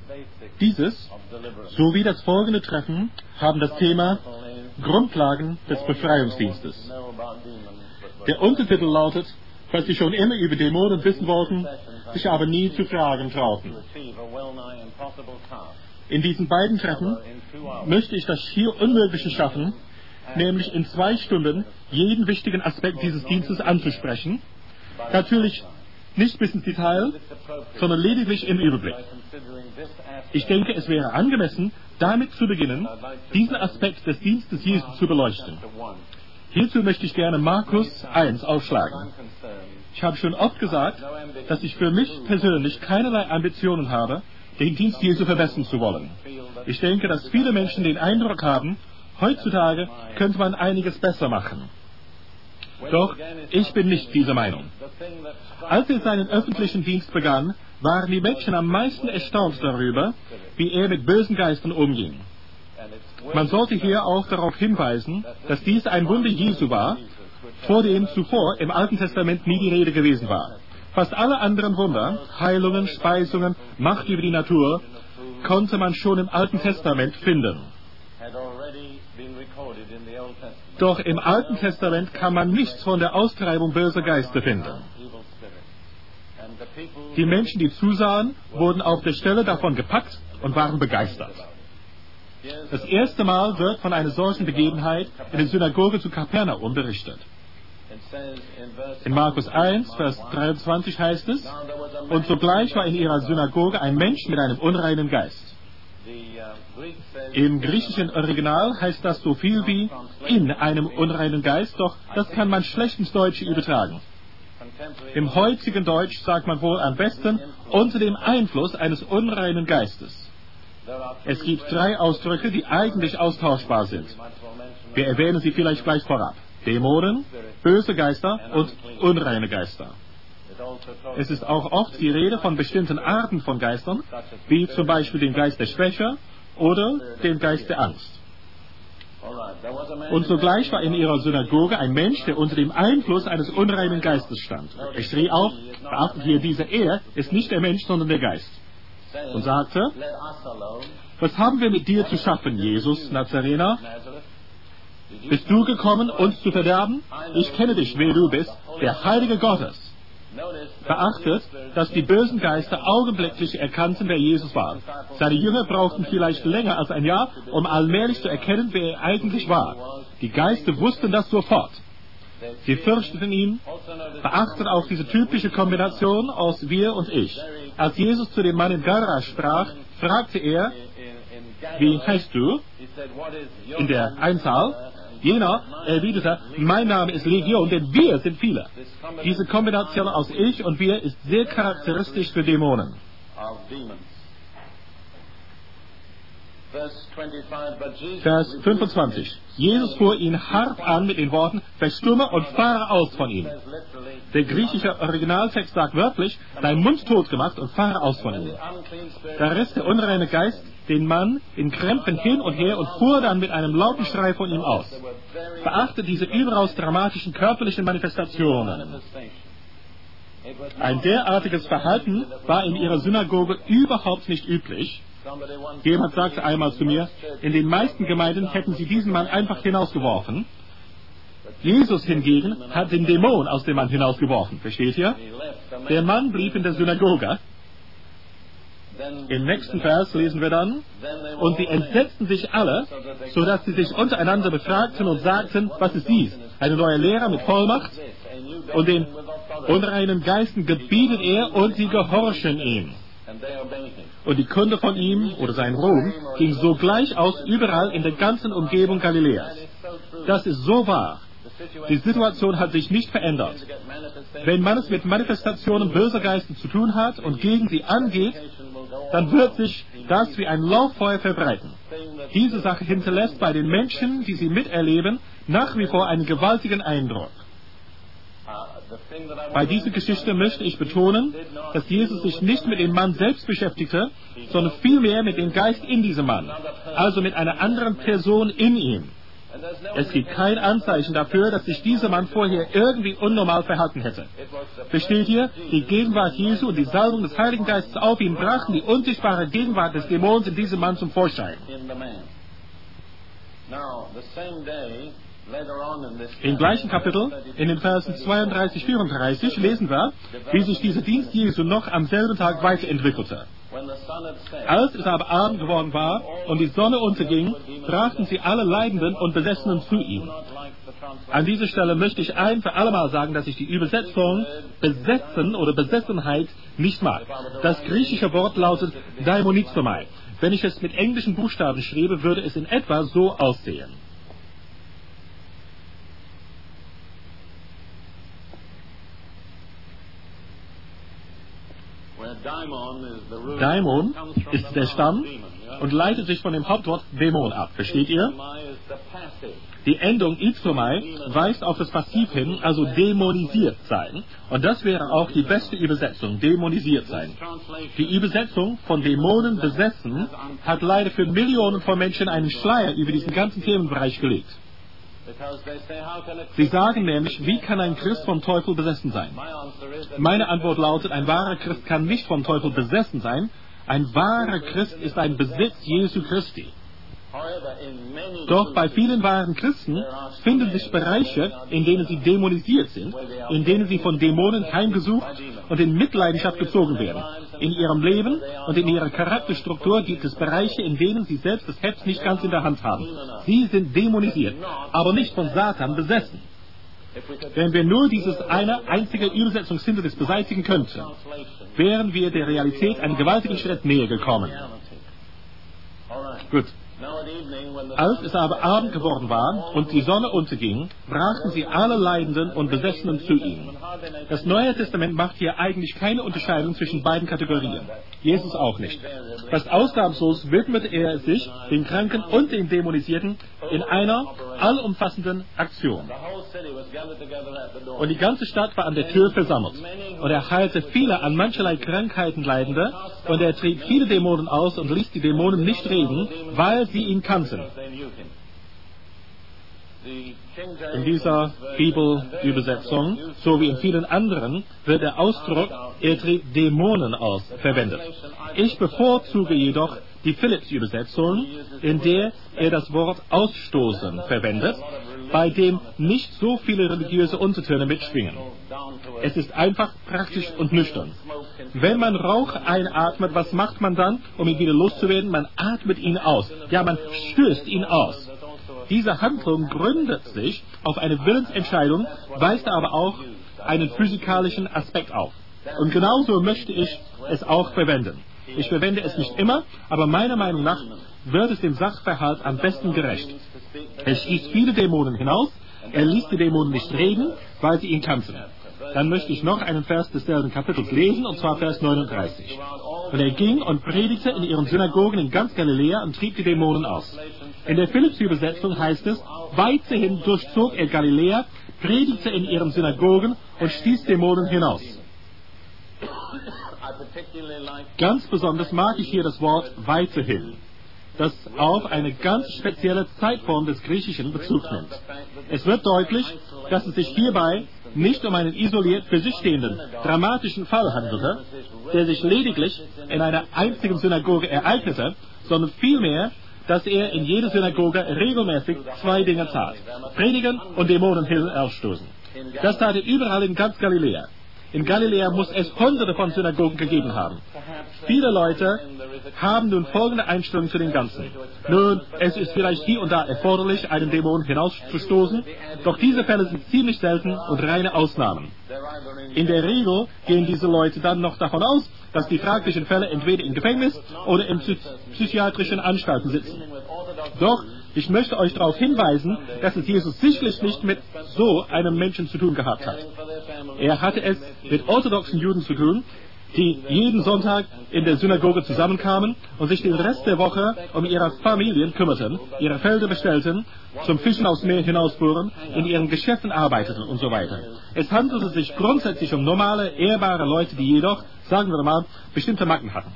Dieses sowie das folgende Treffen haben das Thema Grundlagen des Befreiungsdienstes. Der Untertitel lautet, was sie schon immer über Dämonen wissen wollten, sich aber nie zu fragen trauten. In diesen beiden Treffen möchte ich das schier Unmögliche schaffen, nämlich in 2 Stunden jeden wichtigen Aspekt dieses Dienstes anzusprechen. Natürlich nicht bis ins Detail, sondern lediglich im Überblick. Ich denke, es wäre angemessen, damit zu beginnen, diesen Aspekt des Dienstes Jesu zu beleuchten. Hierzu möchte ich gerne Markus 1 aufschlagen. Ich habe schon oft gesagt, dass ich für mich persönlich keinerlei Ambitionen habe, den Dienst Jesu verbessern zu wollen. Ich denke, dass viele Menschen den Eindruck haben, heutzutage könnte man einiges besser machen. Doch ich bin nicht dieser Meinung. Als er seinen öffentlichen Dienst begann, waren die Menschen am meisten erstaunt darüber, wie er mit bösen Geistern umging. Man sollte hier auch darauf hinweisen, dass dies ein Wunder Jesu war, vor dem zuvor im Alten Testament nie die Rede gewesen war. Fast alle anderen Wunder, Heilungen, Speisungen, Macht über die Natur, konnte man schon im Alten Testament finden. Doch im Alten Testament kann man nichts von der Austreibung böser Geister finden. Die Menschen, die zusahen, wurden auf der Stelle davon gepackt und waren begeistert. Das erste Mal wird von einer solchen Begebenheit in der Synagoge zu Kapernaum berichtet. In Markus 1, Vers 23 heißt es, und sogleich war in ihrer Synagoge ein Mensch mit einem unreinen Geist. Im griechischen Original heißt das so viel wie in einem unreinen Geist, doch das kann man schlecht ins Deutsche übertragen. Im heutigen Deutsch sagt man wohl am besten unter dem Einfluss eines unreinen Geistes. Es gibt 3 Ausdrücke, die eigentlich austauschbar sind. Wir erwähnen sie vielleicht gleich vorab. Dämonen, böse Geister und unreine Geister. Es ist auch oft die Rede von bestimmten Arten von Geistern, wie zum Beispiel dem Geist der Schwäche oder dem Geist der Angst. Und sogleich war in ihrer Synagoge ein Mensch, der unter dem Einfluss eines unreinen Geistes stand. Er schrie auf, beachtet hier, dieser Er ist nicht der Mensch, sondern der Geist. Und sagte, was haben wir mit dir zu schaffen, Jesus, Nazarener? Bist du gekommen, uns zu verderben? Ich kenne dich, wer du bist, der Heilige Gottes. Beachtet, dass die bösen Geister augenblicklich erkannten, wer Jesus war. Seine Jünger brauchten vielleicht länger als ein Jahr, um allmählich zu erkennen, wer er eigentlich war. Die Geister wussten das sofort. Sie fürchteten ihn. Beachtet auch diese typische Kombination aus wir und ich. Als Jesus zu dem Mann in Gadara sprach, fragte er, wie heißt du? In der Einzahl. Jener erwiderte, mein Name ist Legion, denn wir sind viele. Diese Kombination aus ich und wir ist sehr charakteristisch für Dämonen. Vers 25. Jesus fuhr ihn hart an mit den Worten, verstumme und fahre aus von ihm. Der griechische Originaltext sagt wörtlich, dein Mund tot gemacht und fahre aus von ihm. Da riss der unreine Geist den Mann in Krämpfen hin und her und fuhr dann mit einem lauten Schrei von ihm aus. Beachtet diese überaus dramatischen körperlichen Manifestationen. Ein derartiges Verhalten war in ihrer Synagoge überhaupt nicht üblich. Jemand sagte einmal zu mir, in den meisten Gemeinden hätten sie diesen Mann einfach hinausgeworfen. Jesus hingegen hat den Dämon aus dem Mann hinausgeworfen. Versteht ihr? Der Mann blieb in der Synagoge. Im nächsten Vers lesen wir dann, und sie entsetzten sich alle, sodass sie sich untereinander befragten und sagten, was ist dies? Eine neue Lehre mit Vollmacht? Und den unreinen Geisten gebietet er und sie gehorchen ihm. Und die Kunde von ihm, oder sein Ruhm, ging sogleich aus überall in der ganzen Umgebung Galiläas. Das ist so wahr. Die Situation hat sich nicht verändert. Wenn man es mit Manifestationen böser Geister zu tun hat und gegen sie angeht, dann wird sich das wie ein Lauffeuer verbreiten. Diese Sache hinterlässt bei den Menschen, die sie miterleben, nach wie vor einen gewaltigen Eindruck. Bei dieser Geschichte möchte ich betonen, dass Jesus sich nicht mit dem Mann selbst beschäftigte, sondern vielmehr mit dem Geist in diesem Mann, also mit einer anderen Person in ihm. Es gibt kein Anzeichen dafür, dass sich dieser Mann vorher irgendwie unnormal verhalten hätte. Versteht ihr? Die Gegenwart Jesu und die Salbung des Heiligen Geistes auf ihn brachten die unsichtbare Gegenwart des Dämons in diesem Mann zum Vorschein. Im gleichen Kapitel, in den Versen 32, 34, lesen wir, wie sich dieser Dienst Jesu noch am selben Tag weiterentwickelte. Als es aber Abend geworden war und die Sonne unterging, brachten sie alle Leidenden und Besessenen zu ihm. An dieser Stelle möchte ich ein für allemal sagen, dass ich die Übersetzung besetzen oder Besessenheit nicht mag. Das griechische Wort lautet Daimonizomai. Wenn ich es mit englischen Buchstaben schriebe, würde es in etwa so aussehen. Daimon ist der Stamm und leitet sich von dem Hauptwort Dämon ab. Versteht ihr? Die Endung Izomai weist auf das Passiv hin, also dämonisiert sein. Und das wäre auch die beste Übersetzung, dämonisiert sein. Die Übersetzung von Dämonen besessen hat leider für Millionen von Menschen einen Schleier über diesen ganzen Themenbereich gelegt. Sie sagen nämlich, wie kann ein Christ vom Teufel besessen sein? Meine Antwort lautet, ein wahrer Christ kann nicht vom Teufel besessen sein. Ein wahrer Christ ist ein Besitz Jesu Christi. Doch bei vielen wahren Christen finden sich Bereiche, in denen sie dämonisiert sind, in denen sie von Dämonen heimgesucht und in Mitleidenschaft gezogen werden. In ihrem Leben und in ihrer Charakterstruktur gibt es Bereiche, in denen sie selbst das Heft nicht ganz in der Hand haben. Sie sind dämonisiert, aber nicht von Satan besessen. Wenn wir nur dieses eine einzige Übersetzungshindernis beseitigen könnten, wären wir der Realität einen gewaltigen Schritt näher gekommen. Gut. Als es aber Abend geworden war und die Sonne unterging, brachten sie alle Leidenden und Besessenen zu ihm. Das Neue Testament macht hier eigentlich keine Unterscheidung zwischen beiden Kategorien. Jesus auch nicht. Fast ausnahmslos widmete er sich den Kranken und den Dämonisierten in einer allumfassenden Aktion. Und die ganze Stadt war an der Tür versammelt. Und er heilte viele an mancherlei Krankheiten Leidende, und er trieb viele Dämonen aus und ließ die Dämonen nicht reden, weil sie ihn kannten. In dieser Bibelübersetzung, so wie in vielen anderen, wird der Ausdruck, er trieb Dämonen aus, verwendet. Ich bevorzuge jedoch die Philipps-Übersetzung, in der er das Wort ausstoßen verwendet, bei dem nicht so viele religiöse Untertöne mitschwingen. Es ist einfach praktisch und nüchtern. Wenn man Rauch einatmet, was macht man dann, um ihn wieder loszuwerden? Man atmet ihn aus. Ja, man stößt ihn aus. Diese Handlung gründet sich auf eine Willensentscheidung, weist aber auch einen physikalischen Aspekt auf. Und genauso möchte ich es auch verwenden. Ich verwende es nicht immer, aber meiner Meinung nach wird es dem Sachverhalt am besten gerecht. Er stieß viele Dämonen hinaus, er ließ die Dämonen nicht reden, weil sie ihn kannten. Dann möchte ich noch einen Vers desselben Kapitels lesen, und zwar Vers 39. Und er ging und predigte in ihren Synagogen in ganz Galiläa und trieb die Dämonen aus. In der Philipps-Übersetzung heißt es, weiterhin durchzog er Galiläa, predigte in ihren Synagogen und stieß Dämonen hinaus. Ganz besonders mag ich hier das Wort weiterhin, das auf eine ganz spezielle Zeitform des Griechischen Bezug nimmt. Es wird deutlich, dass es sich hierbei nicht um einen isoliert für sich stehenden, dramatischen Fall handelte, der sich lediglich in einer einzigen Synagoge ereignete, sondern vielmehr, dass er in jeder Synagoge regelmäßig zwei Dinge tat: Predigen und Dämonen hinausstoßen. Das tat er überall in ganz Galiläa. In Galiläa muss es Hunderte von Synagogen gegeben haben. Viele Leute haben nun folgende Einstellung zu dem Ganzen. Nun, es ist vielleicht hier und da erforderlich, einen Dämon hinauszustoßen, doch diese Fälle sind ziemlich selten und reine Ausnahmen. In der Regel gehen diese Leute dann noch davon aus, dass die fraglichen Fälle entweder im Gefängnis oder in psychiatrischen Anstalten sitzen. Doch ich möchte euch darauf hinweisen, dass es Jesus sicherlich nicht mit so einem Menschen zu tun gehabt hat. Er hatte es mit orthodoxen Juden zu tun, die jeden Sonntag in der Synagoge zusammenkamen und sich den Rest der Woche um ihre Familien kümmerten, ihre Felder bestellten, zum Fischen aufs Meer hinausfuhren, in ihren Geschäften arbeiteten und so weiter. Es handelte sich grundsätzlich um normale, ehrbare Leute, die jedoch, sagen wir mal, bestimmte Macken hatten.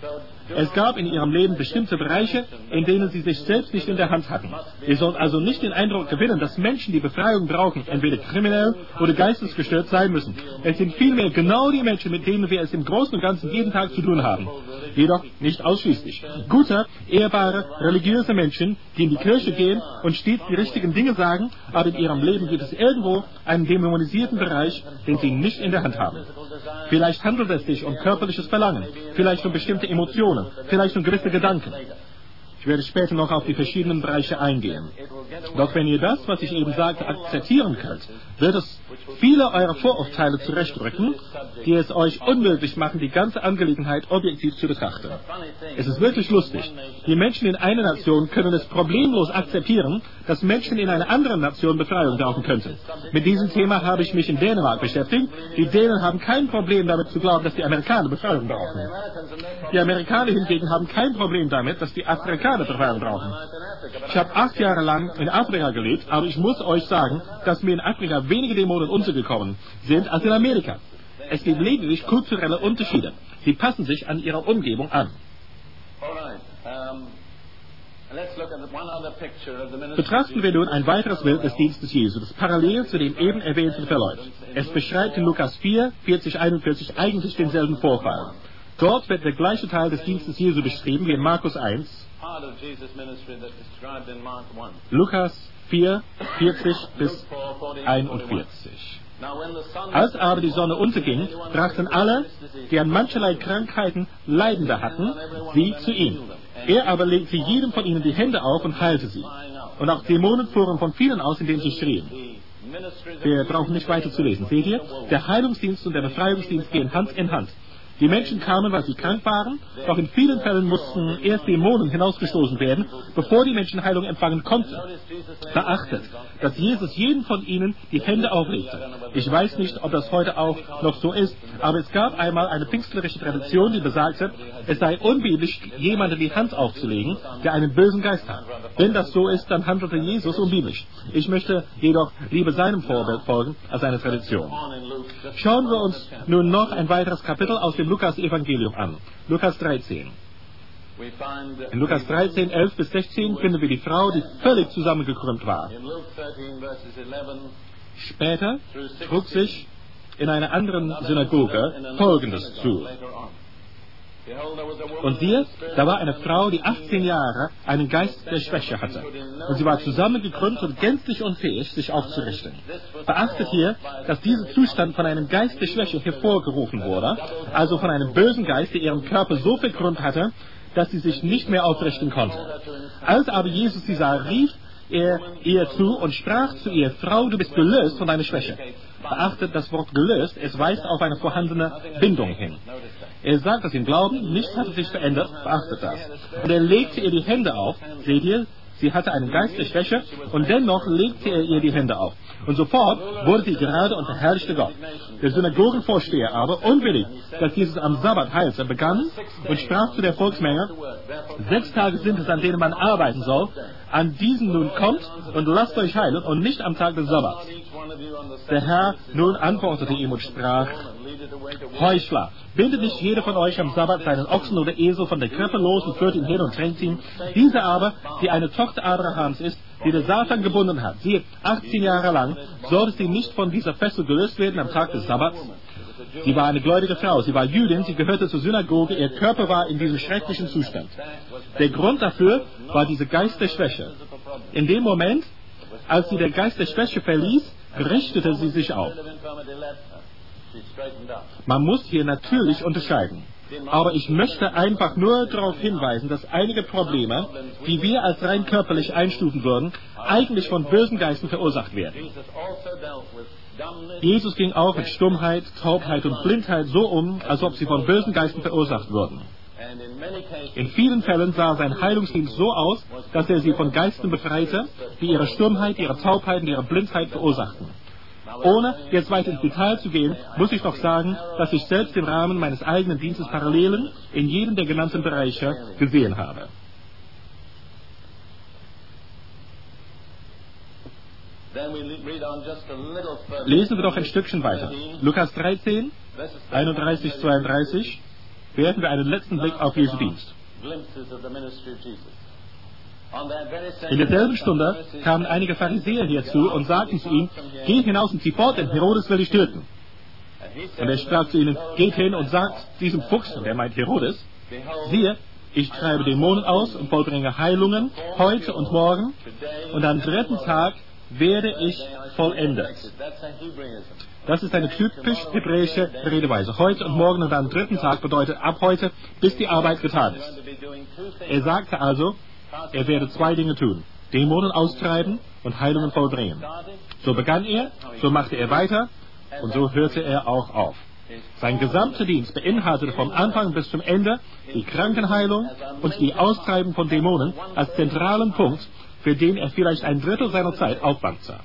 Es gab in ihrem Leben bestimmte Bereiche, in denen sie sich selbst nicht in der Hand hatten. Ihr sollt also nicht den Eindruck gewinnen, dass Menschen, die Befreiung brauchen, entweder kriminell oder geistesgestört sein müssen. Es sind vielmehr genau die Menschen, mit denen wir es im Großen und Ganzen jeden Tag zu tun haben. Jedoch nicht ausschließlich. Gute, ehrbare, religiöse Menschen, die in die Kirche gehen und stets die richtigen Dinge sagen, aber in ihrem Leben gibt es irgendwo einen dämonisierten Bereich, den sie nicht in der Hand haben. Vielleicht handelt es sich um körperliches Verlangen, vielleicht um bestimmte Emotionen, vielleicht um gewisse Gedanken. Ich werde später noch auf die verschiedenen Bereiche eingehen. Doch wenn ihr das, was ich eben sagte, akzeptieren könnt, wird es viele eurer Vorurteile zurechtrücken, die es euch unmöglich machen, die ganze Angelegenheit objektiv zu betrachten. Es ist wirklich lustig. Die Menschen in einer Nation können es problemlos akzeptieren, dass Menschen in einer anderen Nation Befreiung brauchen könnten. Mit diesem Thema habe ich mich in Dänemark beschäftigt. Die Dänen haben kein Problem damit zu glauben, dass die Amerikaner Befreiung brauchen. Die Amerikaner hingegen haben kein Problem damit, dass die Afrikaner Befreiung brauchen. Ich habe 8 Jahre lang in Afrika gelebt, aber ich muss euch sagen, dass mir in Afrika weniger Dämonen untergekommen sind als in Amerika. Es gibt lediglich kulturelle Unterschiede. Sie passen sich an ihre Umgebung an. Betrachten wir nun ein weiteres Bild des Dienstes Jesu, das parallel zu dem eben erwähnten verläuft. Es beschreibt in Lukas 4, 40, 41 eigentlich denselben Vorfall. Dort wird der gleiche Teil des Dienstes Jesu beschrieben wie in Markus 1. Lukas 4, 40 bis 41. Als aber die Sonne unterging, brachten alle, die an mancherlei Krankheiten Leidende hatten, sie zu ihm. Er aber legte jedem von ihnen die Hände auf und heilte sie. Und auch Dämonen fuhren von vielen aus, indem sie schrien. Wir brauchen nicht weiter zu lesen. Seht ihr? Der Heilungsdienst und der Befreiungsdienst gehen Hand in Hand. Die Menschen kamen, weil sie krank waren, doch in vielen Fällen mussten erst Dämonen hinausgestoßen werden, bevor die Menschen Heilung empfangen konnten. Beachtet, dass Jesus jedem von ihnen die Hände auflegte. Ich weiß nicht, ob das heute auch noch so ist, aber es gab einmal eine pfingstlerische Tradition, die besagte, es sei unbiblisch, jemandem die Hand aufzulegen, der einen bösen Geist hat. Wenn das so ist, dann handelte Jesus unbiblisch. Ich möchte jedoch lieber seinem Vorbild folgen als einer Tradition. Schauen wir uns nun noch ein weiteres Kapitel aus dem Lukas-Evangelium an. Lukas 13. In Lukas 13, 11 bis 16 finden wir die Frau, die völlig zusammengekrümmt war. Später trug sich in einer anderen Synagoge Folgendes zu. Und siehe, da war eine Frau, die 18 Jahre einen Geist der Schwäche hatte. Und sie war zusammengekrümmt und gänzlich unfähig, sich aufzurichten. Beachtet hier, dass dieser Zustand von einem Geist der Schwäche hervorgerufen wurde, also von einem bösen Geist, der ihren Körper so verkrümmt hatte, dass sie sich nicht mehr aufrichten konnte. Als aber Jesus sie sah, rief er ihr zu und sprach zu ihr, Frau, du bist gelöst von deiner Schwäche. Beachtet das Wort gelöst, es weist auf eine vorhandene Bindung hin. Er sagt das im Glauben, nichts hatte sich verändert, beachtet das. Und er legte ihr die Hände auf, seht ihr, sie hatte einen Geist der Schwäche und dennoch legte er ihr die Hände auf. Und sofort wurde sie gerade und verherrlichte Gott. Der Synagogenvorsteher aber, unwillig, dass Jesus am Sabbat heilte, begann und sprach zu der Volksmenge, 6 Tage sind es, an denen man arbeiten soll, an diesen nun kommt und lasst euch heilen und nicht am Tag des Sabbats. Der Herr nun antwortete ihm und sprach, Heuchler, bindet nicht jeder von euch am Sabbat seinen Ochsen oder Esel von der Krippe los und führt ihn hin und drängt ihn. Diese aber, die eine Tochter Abrahams ist, die der Satan gebunden hat, siehe, 18 Jahre lang, sollte sie nicht von dieser Fessel gelöst werden am Tag des Sabbats? Sie war eine gläubige Frau, sie war Jüdin, sie gehörte zur Synagoge, ihr Körper war in diesem schrecklichen Zustand. Der Grund dafür war dieser Geist der Schwäche. In dem Moment, als sie den Geist der Schwäche verließ, richtete sie sich auf. Man muss hier natürlich unterscheiden. Aber ich möchte einfach nur darauf hinweisen, dass einige Probleme, die wir als rein körperlich einstufen würden, eigentlich von bösen Geisten verursacht werden. Jesus ging auch mit Stummheit, Taubheit und Blindheit so um, als ob sie von bösen Geisten verursacht würden. In vielen Fällen sah sein Heilungsdienst so aus, dass er sie von Geisten befreite, die ihre Stummheit, ihre Taubheit und ihre Blindheit verursachten. Ohne jetzt weiter ins Detail zu gehen, muss ich doch sagen, dass ich selbst im Rahmen meines eigenen Dienstes Parallelen in jedem der genannten Bereiche gesehen habe. Lesen wir doch ein Stückchen weiter. Lukas 13, 31, 32, werfen wir einen letzten Blick auf Jesu Dienst. In derselben Stunde kamen einige Pharisäer hierzu und sagten zu ihm, geht hinaus und zieh fort, denn Herodes will dich töten. Und er sprach zu ihnen, geht hin und sagt diesem Fuchs, und er meint Herodes, siehe, ich treibe Dämonen aus und vollbringe Heilungen heute und morgen, und am dritten Tag werde ich vollendet. Das ist eine typisch hebräische Redeweise. Heute und morgen und am dritten Tag bedeutet ab heute, bis die Arbeit getan ist. Er sagte also, er werde zwei Dinge tun. Dämonen austreiben und Heilungen vollbringen. So begann er, so machte er weiter und so hörte er auch auf. Sein gesamter Dienst beinhaltete vom Anfang bis zum Ende die Krankenheilung und die Austreibung von Dämonen als zentralen Punkt, für den er vielleicht ein Drittel seiner Zeit aufwand sah.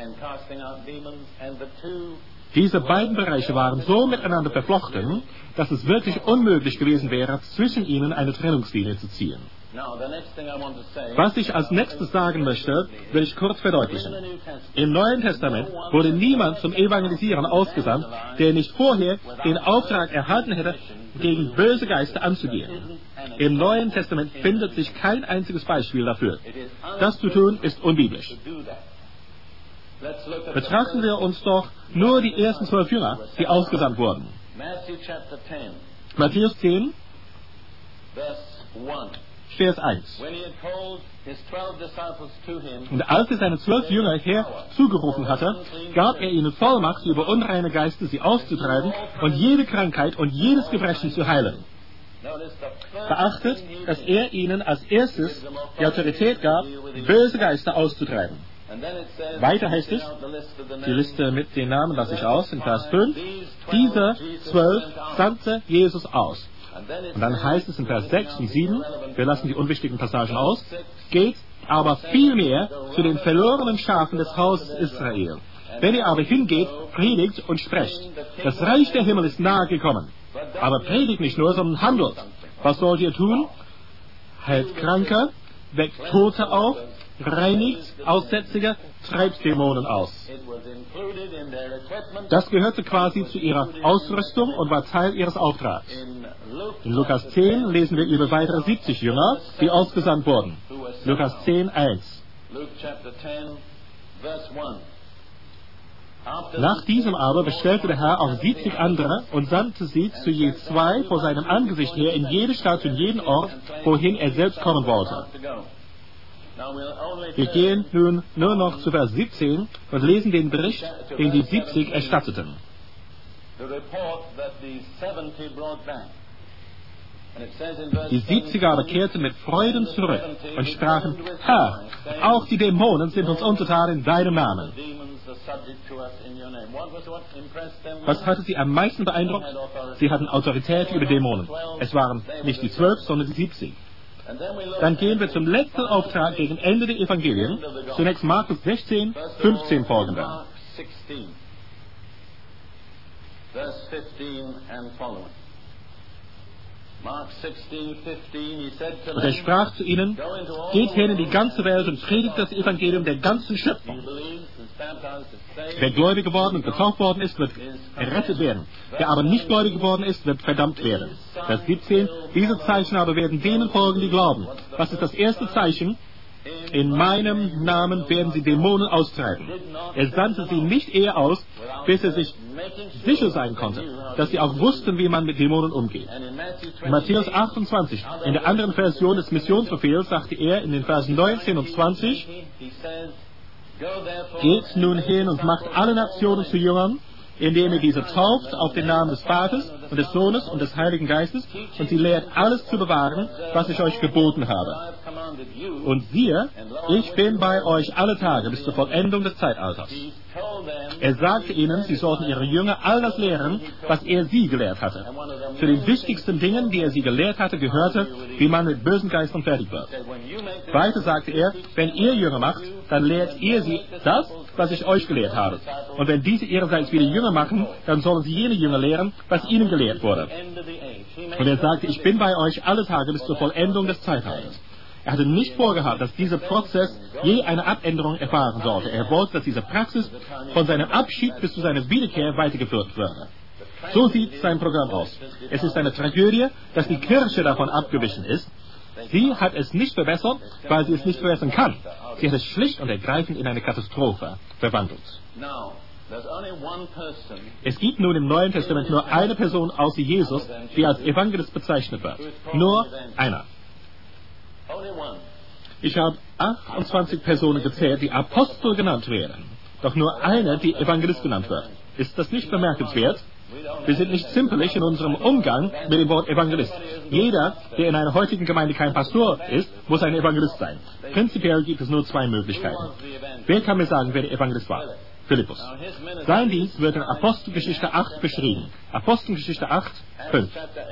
Diese beiden Bereiche waren so miteinander verflochten, dass es wirklich unmöglich gewesen wäre, zwischen ihnen eine Trennungslinie zu ziehen. Was ich als nächstes sagen möchte, will ich kurz verdeutlichen. Im Neuen Testament wurde niemand zum Evangelisieren ausgesandt, der nicht vorher den Auftrag erhalten hätte, gegen böse Geister anzugehen. Im Neuen Testament findet sich kein einziges Beispiel dafür. Das zu tun ist unbiblisch. Betrachten wir uns doch nur die ersten 12 Jünger, die ausgesandt wurden. Matthäus 10, Vers 1. Und als er seine 12 Jünger herzugerufen hatte, gab er ihnen Vollmacht, über unreine Geister sie auszutreiben und jede Krankheit und jedes Gebrechen zu heilen. Beachtet, dass er ihnen als erstes die Autorität gab, böse Geister auszutreiben. Weiter heißt es, die Liste mit den Namen lasse ich aus, in Vers 5, diese 12 sandte Jesus aus. Und dann heißt es in Vers 6 und 7, wir lassen die unwichtigen Passagen aus, geht aber vielmehr zu den verlorenen Schafen des Hauses Israel. Wenn ihr aber hingeht, predigt und sprecht. Das Reich der Himmel ist nahe gekommen. Aber predigt nicht nur, sondern handelt. Was sollt ihr tun? Heilt Kranke, weckt Tote auf, reinigt Aussätzige, treibt Dämonen aus. Das gehörte quasi zu ihrer Ausrüstung und war Teil ihres Auftrags. In Lukas 10 lesen wir über weitere 70 Jünger, die ausgesandt wurden. Lukas 10, 1. Nach diesem aber bestellte der Herr auch 70 andere und sandte sie zu je 2 vor seinem Angesicht her in jede Stadt und jeden Ort, wohin er selbst kommen wollte. Wir gehen nun nur noch zu Vers 17 und lesen den Bericht, den die 70 erstatteten. Die 70 aber kehrten mit Freuden zurück und sprachen, Herr, auch die Dämonen sind uns untertan in deinem Namen. Was hatte sie am meisten beeindruckt? Sie hatten Autorität über Dämonen. Es waren nicht die 12, sondern die 70. Dann gehen wir zum letzten Auftrag gegen Ende der Evangelien. Zunächst Markus 16, 15 folgender. Und er sprach zu ihnen, geht hin in die ganze Welt und predigt das Evangelium der ganzen Schöpfung. Wer gläubig geworden und getauft worden ist, wird errettet werden. Wer aber nicht gläubig geworden ist, wird verdammt werden. Vers 17, diese Zeichen aber werden denen folgen, die glauben. Was ist das erste Zeichen? In meinem Namen werden sie Dämonen austreiben. Er sandte sie nicht eher aus, bis er sich sicher sein konnte, dass sie auch wussten, wie man mit Dämonen umgeht. In Matthäus 28, in der anderen Version des Missionsbefehls, sagte er in den Versen 19 und 20, geht nun hin und macht alle Nationen zu Jüngern, indem ihr diese tauft auf den Namen des Vaters und des Sohnes und des Heiligen Geistes und sie lehrt, alles zu bewahren, was ich euch geboten habe. Und siehe, ich bin bei euch alle Tage bis zur Vollendung des Zeitalters. Er sagte ihnen, sie sollten ihre Jünger all das lehren, was er sie gelehrt hatte. Zu den wichtigsten Dingen, die er sie gelehrt hatte, gehörte, wie man mit bösen Geistern fertig wird. Weiter sagte er, wenn ihr Jünger macht, dann lehrt ihr sie das, was ich euch gelehrt habe. Und wenn diese ihrerseits wieder Jünger machen, dann sollen sie jene Jünger lehren, was ihnen gelehrt wurde. Und er sagte, ich bin bei euch alle Tage bis zur Vollendung des Zeitalters. Er hatte nicht vorgehabt, dass dieser Prozess je eine Abänderung erfahren sollte. Er wollte, dass diese Praxis von seinem Abschied bis zu seiner Wiederkehr weitergeführt würde. So sieht sein Programm aus. Es ist eine Tragödie, dass die Kirche davon abgewichen ist. Sie hat es nicht verbessert, weil sie es nicht verbessern kann. Sie hat es schlicht und ergreifend in eine Katastrophe verwandelt. Es gibt nun im Neuen Testament nur eine Person außer Jesus, die als Evangelist bezeichnet wird. Nur einer. Ich habe 28 Personen gezählt, die Apostel genannt werden. Doch nur eine, die Evangelist genannt wird. Ist das nicht bemerkenswert? Wir sind nicht zimperlich in unserem Umgang mit dem Wort Evangelist. Jeder, der in einer heutigen Gemeinde kein Pastor ist, muss ein Evangelist sein. Prinzipiell gibt es nur zwei Möglichkeiten. Wer kann mir sagen, wer der Evangelist war? Philippus. Sein Dienst wird in Apostelgeschichte 8 beschrieben. Apostelgeschichte 8, 5.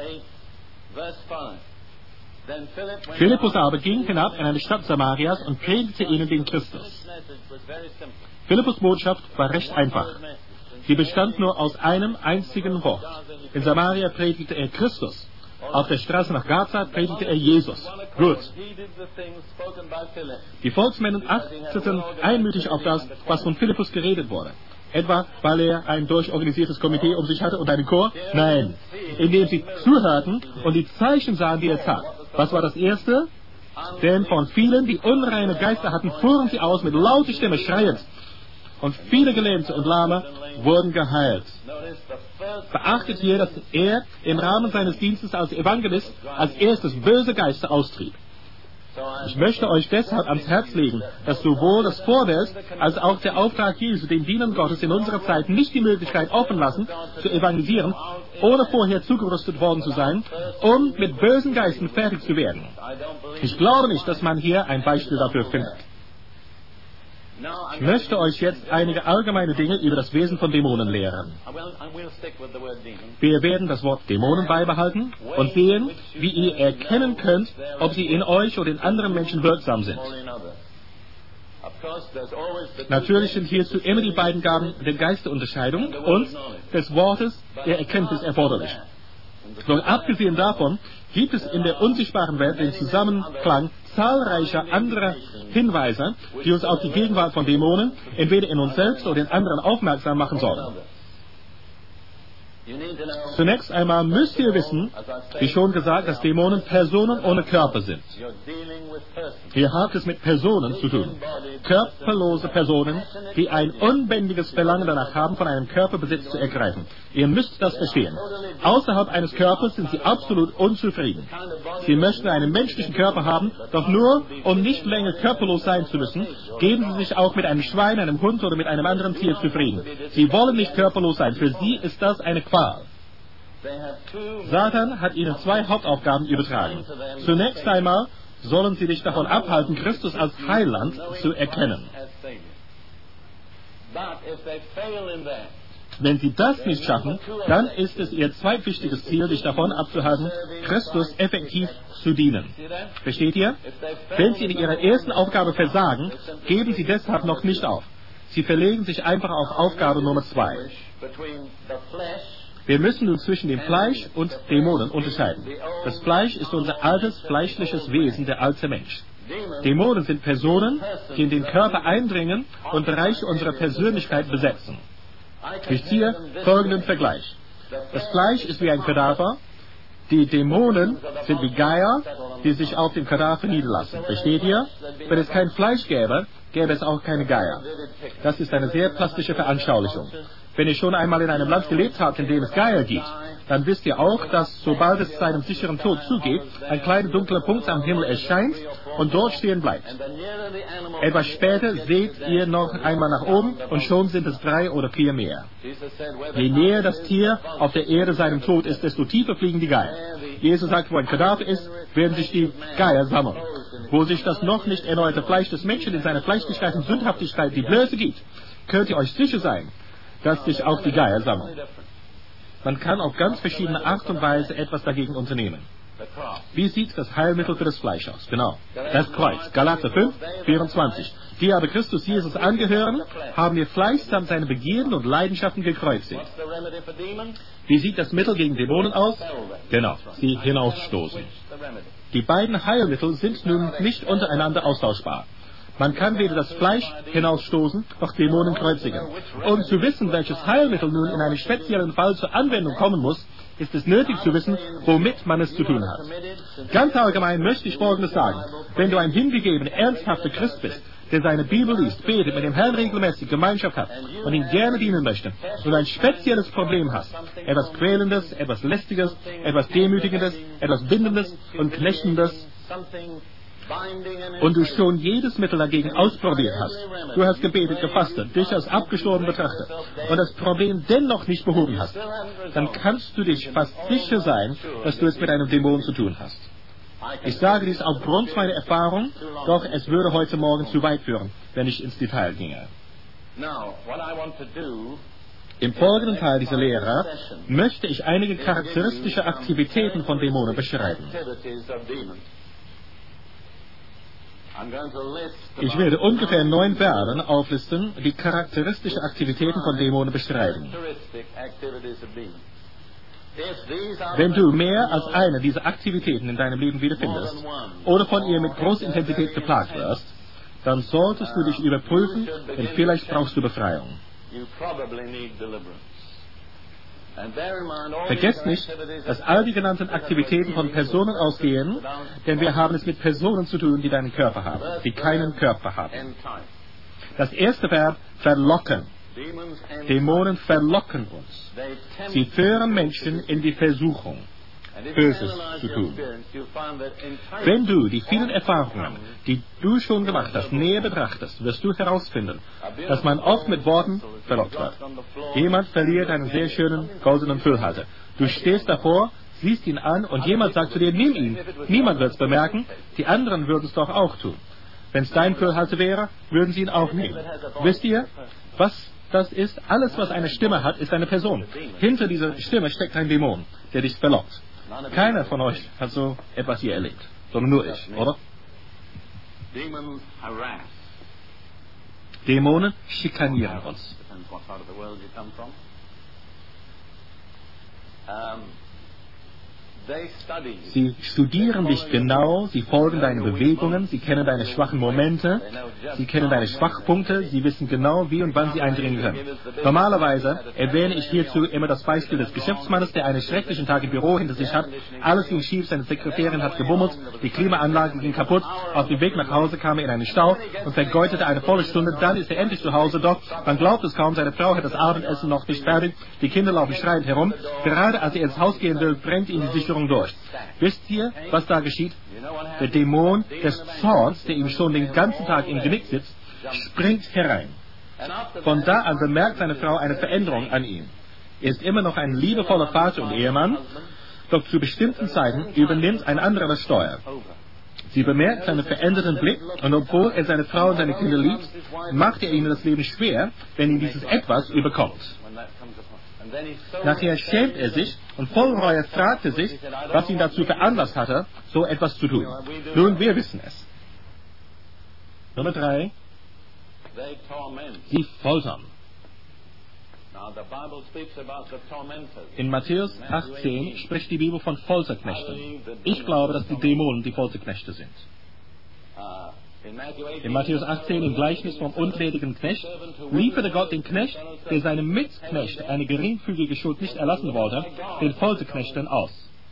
Philippus aber ging hinab in eine Stadt Samarias und predigte ihnen den Christus. Philippus' Botschaft war recht einfach. Sie bestand nur aus einem einzigen Wort. In Samaria predigte er Christus. Auf der Straße nach Gaza predigte er Jesus. Gut. Die Volksmänner achteten einmütig auf das, was von Philippus geredet wurde. Etwa, weil er ein durchorganisiertes Komitee um sich hatte und einen Chor? Nein. Indem sie zuhörten und die Zeichen sahen, die er tat. Was war das Erste? Denn von vielen, die unreine Geister hatten, fuhren sie aus mit lauter Stimme schreiend. Und viele Gelähmte und Lahme wurden geheilt. Beachtet hier, dass er im Rahmen seines Dienstes als Evangelist als erstes böse Geister austrieb. Ich möchte euch deshalb ans Herz legen, dass sowohl das Vorbild als auch der Auftrag Jesu den Dienern Gottes in unserer Zeit nicht die Möglichkeit offen lassen, zu evangelisieren, ohne vorher zugerüstet worden zu sein, um mit bösen Geistern fertig zu werden. Ich glaube nicht, dass man hier ein Beispiel dafür findet. Ich möchte euch jetzt einige allgemeine Dinge über das Wesen von Dämonen lehren. Wir werden das Wort Dämonen beibehalten und sehen, wie ihr erkennen könnt, ob sie in euch oder in anderen Menschen wirksam sind. Natürlich sind hierzu immer die beiden Gaben der Geisterunterscheidung und des Wortes der Erkenntnis erforderlich. Doch abgesehen davon gibt es in der unsichtbaren Welt den Zusammenklang zahlreicher anderer Hinweise, die uns auf die Gegenwart von Dämonen entweder in uns selbst oder in anderen aufmerksam machen sollen. Zunächst einmal müsst ihr wissen, wie schon gesagt, dass Dämonen Personen ohne Körper sind. Ihr habt es mit Personen zu tun. Körperlose Personen, die ein unbändiges Verlangen danach haben, von einem Körperbesitz zu ergreifen. Ihr müsst das verstehen. Außerhalb eines Körpers sind sie absolut unzufrieden. Sie möchten einen menschlichen Körper haben, doch nur, um nicht länger körperlos sein zu müssen, geben sie sich auch mit einem Schwein, einem Hund oder mit einem anderen Tier zufrieden. Sie wollen nicht körperlos sein. Für sie ist das eine Qual. Satan hat ihnen zwei Hauptaufgaben übertragen. Zunächst einmal sollen sie dich davon abhalten, Christus als Heiland zu erkennen. Wenn sie das nicht schaffen, dann ist es ihr zweitwichtiges Ziel, dich davon abzuhalten, Christus effektiv zu dienen. Versteht ihr? Wenn sie in ihrer ersten Aufgabe versagen, geben sie deshalb noch nicht auf. Sie verlegen sich einfach auf Aufgabe Nummer 2. Wir müssen nun zwischen dem Fleisch und Dämonen unterscheiden. Das Fleisch ist unser altes, fleischliches Wesen, der alte Mensch. Dämonen sind Personen, die in den Körper eindringen und Bereiche unserer Persönlichkeit besetzen. Ich ziehe folgenden Vergleich. Das Fleisch ist wie ein Kadaver, die Dämonen sind wie Geier, die sich auf dem Kadaver niederlassen. Versteht ihr? Wenn es kein Fleisch gäbe, gäbe es auch keine Geier. Das ist eine sehr plastische Veranschaulichung. Wenn ihr schon einmal in einem Land gelebt habt, in dem es Geier gibt, dann wisst ihr auch, dass sobald es seinem sicheren Tod zugeht, ein kleiner dunkler Punkt am Himmel erscheint und dort stehen bleibt. Etwas später seht ihr noch einmal nach oben und schon sind es 3 oder 4 mehr. Je näher das Tier auf der Erde seinem Tod ist, desto tiefer fliegen die Geier. Jesus sagt, wo ein Kadaver ist, werden sich die Geier sammeln. Wo sich das noch nicht erneuerte Fleisch des Menschen in seiner Fleischlichkeit und Sündhaftigkeit die Blöße gibt, könnt ihr euch sicher sein, dass sich auch die Geier sammeln. Man kann auf ganz verschiedene Art und Weise etwas dagegen unternehmen. Wie sieht das Heilmittel für das Fleisch aus? Genau, das Kreuz. Galater 5, 24. Die aber Christus Jesus angehören, haben ihr Fleisch samt seine Begierden und Leidenschaften gekreuzigt. Wie sieht das Mittel gegen Dämonen aus? Genau, sie hinausstoßen. Die beiden Heilmittel sind nun nicht untereinander austauschbar. Man kann weder das Fleisch hinausstoßen, noch Dämonen kreuzigen. Um zu wissen, welches Heilmittel nun in einem speziellen Fall zur Anwendung kommen muss, ist es nötig zu wissen, womit man es zu tun hat. Ganz allgemein möchte ich Folgendes sagen. Wenn du ein hingegebener, ernsthafter Christ bist, der seine Bibel liest, betet, mit dem Herrn regelmäßig Gemeinschaft hat und ihm gerne dienen möchte und ein spezielles Problem hast, etwas Quälendes, etwas Lästiges, etwas Demütigendes, etwas Bindendes und Knechtendes, und du schon jedes Mittel dagegen ausprobiert hast, du hast gebetet, gefastet, dich als abgestorben betrachtet und das Problem dennoch nicht behoben hast, dann kannst du dich fast sicher sein, dass du es mit einem Dämon zu tun hast. Ich sage dies aufgrund meiner Erfahrung, doch es würde heute Morgen zu weit führen, wenn ich ins Detail ginge. Im folgenden Teil dieser Lehre möchte ich einige charakteristische Aktivitäten von Dämonen beschreiben. Ich werde ungefähr 9 Verben auflisten, die charakteristische Aktivitäten von Dämonen beschreiben. Wenn du mehr als eine dieser Aktivitäten in deinem Leben wiederfindest oder von ihr mit großer Intensität geplagt wirst, dann solltest du dich überprüfen, denn vielleicht brauchst du Befreiung. Vergesst nicht, dass all die genannten Aktivitäten von Personen ausgehen, denn wir haben es mit Personen zu tun, die deinen Körper haben, die keinen Körper haben. Das erste Verb, verlocken. Dämonen verlocken uns. Sie führen Menschen in die Versuchung, Böses zu tun. Wenn du die vielen Erfahrungen, die du schon gemacht hast, näher betrachtest, wirst du herausfinden, dass man oft mit Worten verlockt wird. Jemand verliert einen sehr schönen goldenen Füllhalter. Du stehst davor, siehst ihn an und jemand sagt zu dir, nimm ihn. Niemand wird es bemerken, die anderen würden es doch auch tun. Wenn es dein Füllhalter wäre, würden sie ihn auch nehmen. Wisst ihr, was das ist? Alles, was eine Stimme hat, ist eine Person. Hinter dieser Stimme steckt ein Dämon, der dich verlockt. Keiner von euch hat so etwas hier erlebt, sondern nur ich, oder? Dämonen schikanieren uns. Sie studieren dich genau, sie folgen deinen Bewegungen, sie kennen deine schwachen Momente, sie kennen deine Schwachpunkte, sie wissen genau, wie und wann sie eindringen können. Normalerweise erwähne ich hierzu immer das Beispiel des Geschäftsmannes, der einen schrecklichen Tag im Büro hinter sich hat. Alles ging schief, seine Sekretärin hat gebummelt, die Klimaanlage ging kaputt, auf dem Weg nach Hause kam er in einen Stau und vergeudete eine volle Stunde, dann ist er endlich zu Hause, doch man glaubt es kaum, seine Frau hat das Abendessen noch nicht fertig, die Kinder laufen schreiend herum, gerade als er ins Haus gehen will, brennt ihn die Sicherung durch. Wisst ihr, was da geschieht? Der Dämon des Zorns, der ihm schon den ganzen Tag im Genick sitzt, springt herein. Von da an bemerkt seine Frau eine Veränderung an ihm. Er ist immer noch ein liebevoller Vater und Ehemann, doch zu bestimmten Zeiten übernimmt ein anderer das Steuer. Sie bemerkt seinen veränderten Blick und obwohl er seine Frau und seine Kinder liebt, macht er ihnen das Leben schwer, wenn ihn dieses Etwas überkommt. Nachher schämt er sich und voll Reue fragt er sich, was ihn dazu veranlasst hatte, so etwas zu tun. Nun, wir wissen es. Nummer 3. Sie foltern. In Matthäus 18 spricht die Bibel von Folterknechten. Ich glaube, dass die Dämonen die Folterknechte sind. In Matthäus 18 im Gleichnis vom ungnädigen Knecht lieferte Gott den Knecht, der seinem Mitknecht eine geringfügige Schuld nicht erlassen wollte, den Folterknechten aus.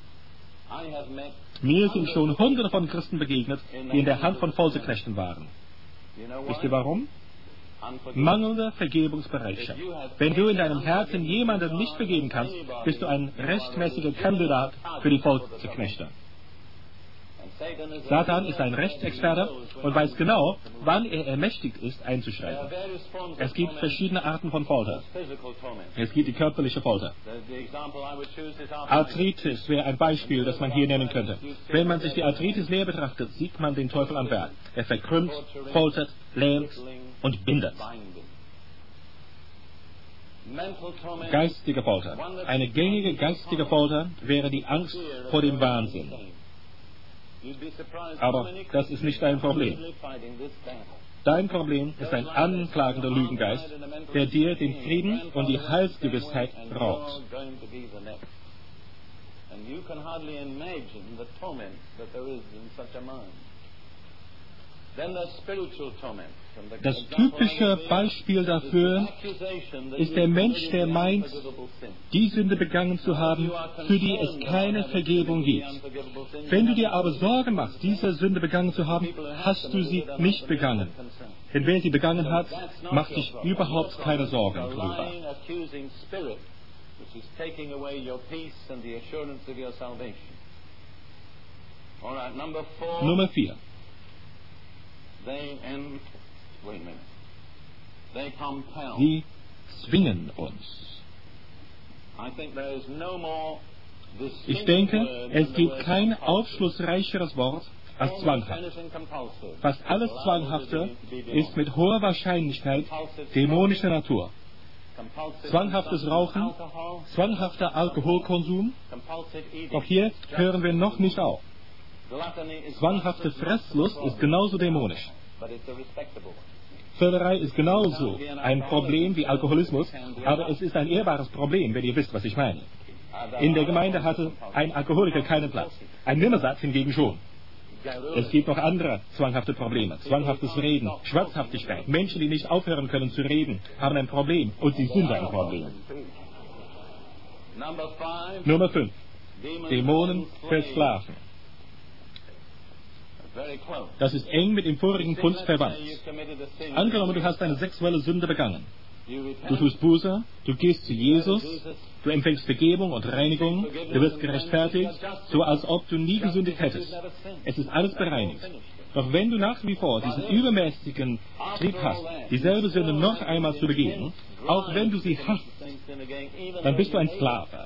Mir sind schon Hunderte von Christen begegnet, die in der Hand von Folterknechten waren. Wisst ihr warum? Mangelnde Vergebungsbereitschaft. Wenn du in deinem Herzen jemanden nicht vergeben kannst, bist du ein rechtmäßiger Kandidat für die Folterknechte. Satan ist ein Rechtsexperte und weiß genau, wann er ermächtigt ist, einzuschreiten. Es gibt verschiedene Arten von Folter. Es gibt die körperliche Folter. Arthritis wäre ein Beispiel, das man hier nennen könnte. Wenn man sich die Arthritis näher betrachtet, sieht man den Teufel am Werk. Er verkrümmt, foltert, lähmt und bindet. Geistige Folter. Eine gängige geistige Folter wäre die Angst vor dem Wahnsinn. Aber das ist nicht dein Problem. Dein Problem ist ein anklagender Lügengeist, der dir den Frieden und die Heilsgewissheit raubt. Das typische Beispiel dafür ist der Mensch, der meint, die Sünde begangen zu haben, für die es keine Vergebung gibt. Wenn du dir aber Sorgen machst, diese Sünde begangen zu haben, hast du sie nicht begangen. Denn wer sie begangen hat, macht sich überhaupt keine Sorgen darüber. Nummer 4. Sie zwingen uns. Ich denke, es gibt kein aufschlussreicheres Wort als zwanghaft. Fast alles Zwanghafte ist mit hoher Wahrscheinlichkeit dämonischer Natur. Zwanghaftes Rauchen, zwanghafter Alkoholkonsum, auch hier hören wir noch nicht auf. Zwanghafte Fresslust ist genauso dämonisch. Völlerei ist genauso ein Problem wie Alkoholismus, aber es ist ein ehrbares Problem, wenn ihr wisst, was ich meine. In der Gemeinde hatte ein Alkoholiker keinen Platz, ein Nimmersatz hingegen schon. Es gibt noch andere zwanghafte Probleme, zwanghaftes Reden, Schwatzhaftigkeit. Menschen, die nicht aufhören können zu reden, haben ein Problem und sie sind ein Problem. Nummer 5. Dämonen versklaven. Das ist eng mit dem vorigen Punkt verwandt. Angenommen, du hast eine sexuelle Sünde begangen. Du tust Buße, du gehst zu Jesus, du empfängst Vergebung und Reinigung, du wirst gerechtfertigt, so als ob du nie gesündigt hättest. Es ist alles bereinigt. Doch wenn du nach wie vor diesen übermäßigen Trieb hast, dieselbe Sünde noch einmal zu begehen, auch wenn du sie hast, dann bist du ein Sklave.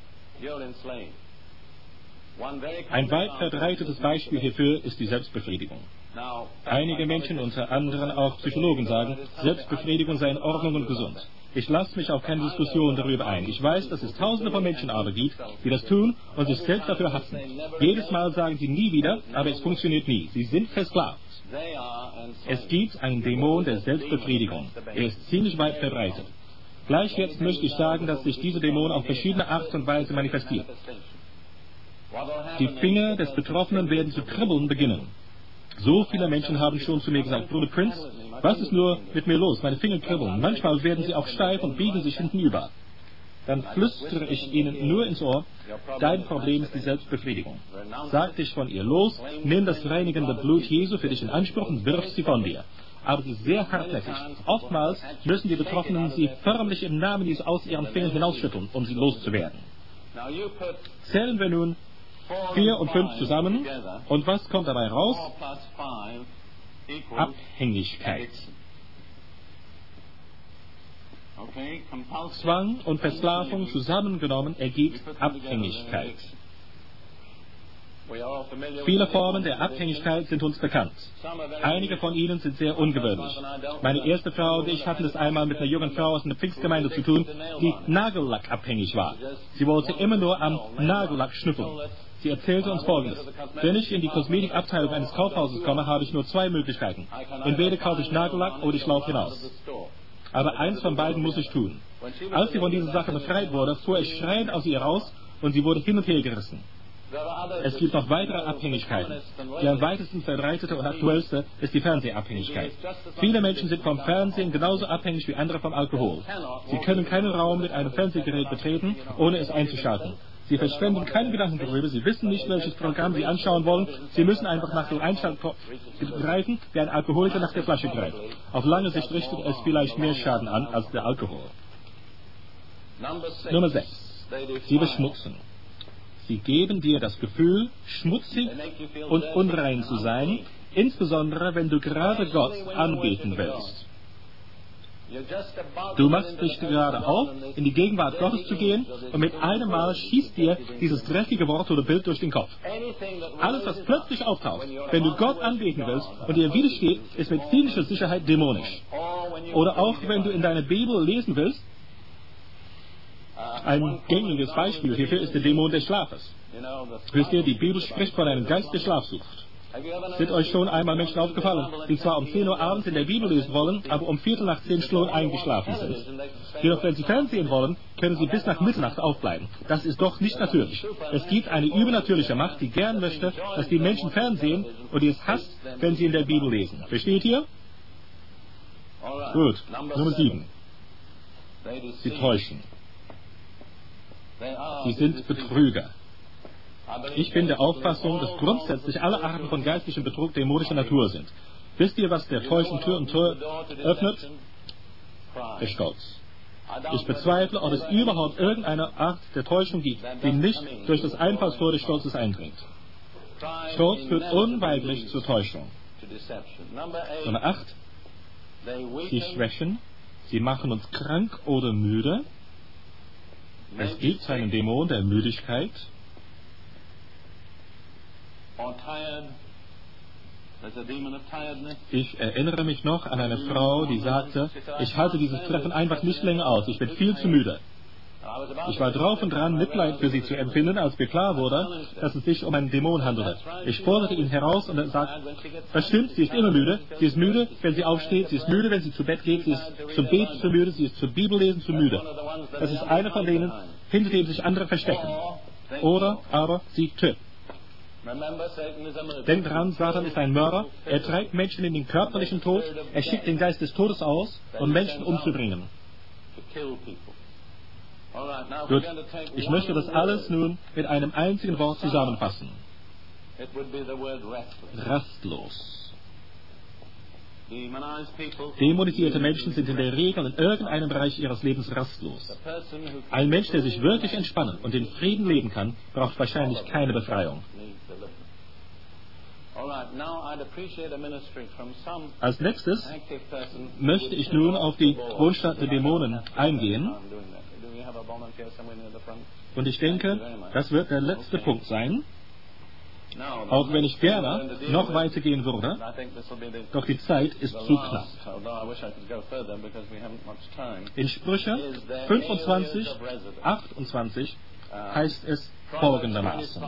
Ein weit verbreitetes Beispiel hierfür ist die Selbstbefriedigung. Einige Menschen, unter anderem auch Psychologen, sagen, Selbstbefriedigung sei in Ordnung und gesund. Ich lasse mich auf keine Diskussion darüber ein. Ich weiß, dass es Tausende von Menschen aber gibt, die das tun und sich selbst dafür hassen. Jedes Mal sagen sie nie wieder, aber es funktioniert nie. Sie sind versklavt. Es gibt einen Dämon der Selbstbefriedigung. Er ist ziemlich weit verbreitet. Gleich jetzt möchte ich sagen, dass sich dieser Dämon auf verschiedene Art und Weise manifestiert. Die Finger des Betroffenen werden zu kribbeln beginnen. So viele Menschen haben schon zu mir gesagt, Bruder Prince, was ist nur mit mir los? Meine Finger kribbeln. Manchmal werden sie auch steif und biegen sich hintenüber. Dann flüstere ich ihnen nur ins Ohr, dein Problem ist die Selbstbefriedigung. Sag dich von ihr los, nimm das reinigende Blut Jesu für dich in Anspruch und wirf sie von dir. Aber sie ist sehr hartnäckig. Oftmals müssen die Betroffenen sie förmlich im Namen Jesu aus ihren Fingern hinausschütteln, um sie loszuwerden. Zählen wir nun 4 und 5 zusammen. Und was kommt dabei raus? Abhängigkeit. Zwang und Versklavung zusammengenommen ergibt Abhängigkeit. Viele Formen der Abhängigkeit sind uns bekannt. Einige von ihnen sind sehr ungewöhnlich. Meine erste Frau und ich hatten es einmal mit einer jungen Frau aus einer Pfingstgemeinde zu tun, die nagellackabhängig war. Sie wollte immer nur am Nagellack schnüffeln. Sie erzählte uns Folgendes. Wenn ich in die Kosmetikabteilung eines Kaufhauses komme, habe ich nur 2 Möglichkeiten. Entweder kaufe ich Nagellack oder ich laufe hinaus. Aber eins von beiden muss ich tun. Als sie von dieser Sache befreit wurde, fuhr ich schreiend aus ihr raus und sie wurde hin und her gerissen. Es gibt noch weitere Abhängigkeiten. Die am weitesten verbreitete und aktuellste ist die Fernsehabhängigkeit. Viele Menschen sind vom Fernsehen genauso abhängig wie andere vom Alkohol. Sie können keinen Raum mit einem Fernsehgerät betreten, ohne es einzuschalten. Sie verschwenden keine Gedanken darüber, sie wissen nicht, welches Programm sie anschauen wollen, sie müssen einfach nach dem Einschaltknopf greifen, wie ein Alkoholiker nach der Flasche greift. Auf lange Sicht richtet es vielleicht mehr Schaden an als der Alkohol. Nummer 6. Sie beschmutzen. Sie geben dir das Gefühl, schmutzig und unrein zu sein, insbesondere wenn du gerade Gott anbeten willst. Du machst dich gerade auf, in die Gegenwart Gottes zu gehen, und mit einem Mal schießt dir dieses dreckige Wort oder Bild durch den Kopf. Alles, was plötzlich auftaucht, wenn du Gott anbeten willst und dir widersteht, ist mit ziemlicher Sicherheit dämonisch. Oder auch, wenn du in deiner Bibel lesen willst, ein gängiges Beispiel hierfür ist der Dämon des Schlafes. Wisst ihr, die Bibel spricht von einem Geist der Schlafsucht. Sind euch schon einmal Menschen aufgefallen, die zwar um 10 Uhr abends in der Bibel lesen wollen, aber um 10:15 schon eingeschlafen sind? Jedoch, wenn sie Fernsehen wollen, können sie bis nach Mitternacht aufbleiben. Das ist doch nicht natürlich. Es gibt eine übernatürliche Macht, die gern möchte, dass die Menschen Fernsehen und die es hasst, wenn sie in der Bibel lesen. Versteht ihr? Gut, Nummer 7. Sie täuschen. Sie sind Betrüger. Ich bin der Auffassung, dass grundsätzlich alle Arten von geistlichem Betrug dämonischer Natur sind. Wisst ihr, was der Täuschen Tür und Tor öffnet? Der Stolz. Ich bezweifle, ob es überhaupt irgendeine Art der Täuschung gibt, die nicht durch das Einfallstor des Stolzes eindringt. Stolz führt unweigerlich zur Täuschung. Nummer 8. Sie schwächen, sie machen uns krank oder müde. Es gibt einen Dämon der Müdigkeit. Ich erinnere mich noch an eine Frau, die sagte, ich halte dieses Treffen einfach nicht länger aus, ich bin viel zu müde. Ich war drauf und dran, Mitleid für sie zu empfinden, als mir klar wurde, dass es sich um einen Dämon handelte. Ich forderte ihn heraus und er sagte, das stimmt, sie ist immer müde. Sie ist müde, wenn sie aufsteht, sie ist müde, wenn sie zu Bett geht, sie ist zum Beten zu müde, sie ist zur Bibellesen zu müde. Das ist einer von denen, hinter dem sich andere verstecken. Oder aber sie tippt. Denkt dran, Satan ist ein Mörder. Er treibt Menschen in den körperlichen Tod. Er schickt den Geist des Todes aus, um Menschen umzubringen. Gut, ich möchte das alles nun mit einem einzigen Wort zusammenfassen. Rastlos. Dämonisierte Menschen sind in der Regel in irgendeinem Bereich ihres Lebens rastlos. Ein Mensch, der sich wirklich entspannen und in Frieden leben kann, braucht wahrscheinlich keine Befreiung. Als nächstes möchte ich nun auf die Wohnstatt der Dämonen eingehen. Und ich denke, das wird der letzte Punkt sein. Auch wenn ich gerne noch weitergehen würde, doch die Zeit ist zu knapp. In Sprüche 25, 28 heißt es folgendermaßen.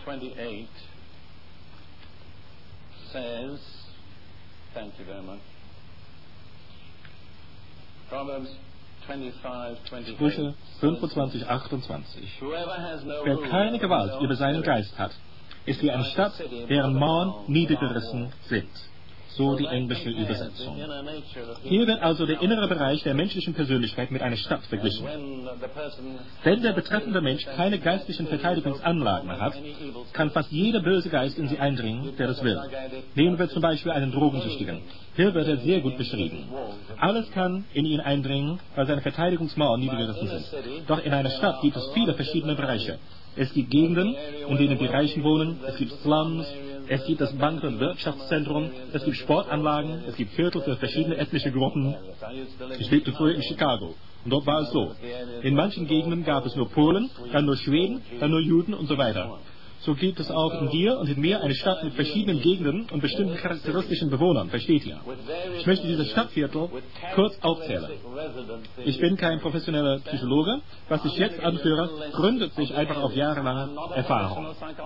Sprüche 25, 28. Wer keine Gewalt über seinen Geist hat, ist wie eine Stadt, deren Mauern niedergerissen sind. So die englische Übersetzung. Hier wird also der innere Bereich der menschlichen Persönlichkeit mit einer Stadt verglichen. Wenn der betreffende Mensch keine geistlichen Verteidigungsanlagen hat, kann fast jeder böse Geist in sie eindringen, der das will. Nehmen wir zum Beispiel einen Drogensüchtigen. Hier wird er sehr gut beschrieben. Alles kann in ihn eindringen, weil seine Verteidigungsmauern niedergerissen sind. Doch in einer Stadt gibt es viele verschiedene Bereiche. Es gibt Gegenden, in denen die Reichen wohnen, es gibt Slums, es gibt das Bank- und Wirtschaftszentrum, es gibt Sportanlagen, es gibt Viertel für verschiedene ethnische Gruppen. Ich lebte früher in Chicago und dort war es so. In manchen Gegenden gab es nur Polen, dann nur Schweden, dann nur Juden und so weiter. So gibt es auch in dir und in mir eine Stadt mit verschiedenen Gegenden und bestimmten charakteristischen Bewohnern, versteht ihr? Ich möchte diese Stadtviertel kurz aufzählen. Ich bin kein professioneller Psychologe. Was ich jetzt anführe, gründet sich einfach auf jahrelange Erfahrung.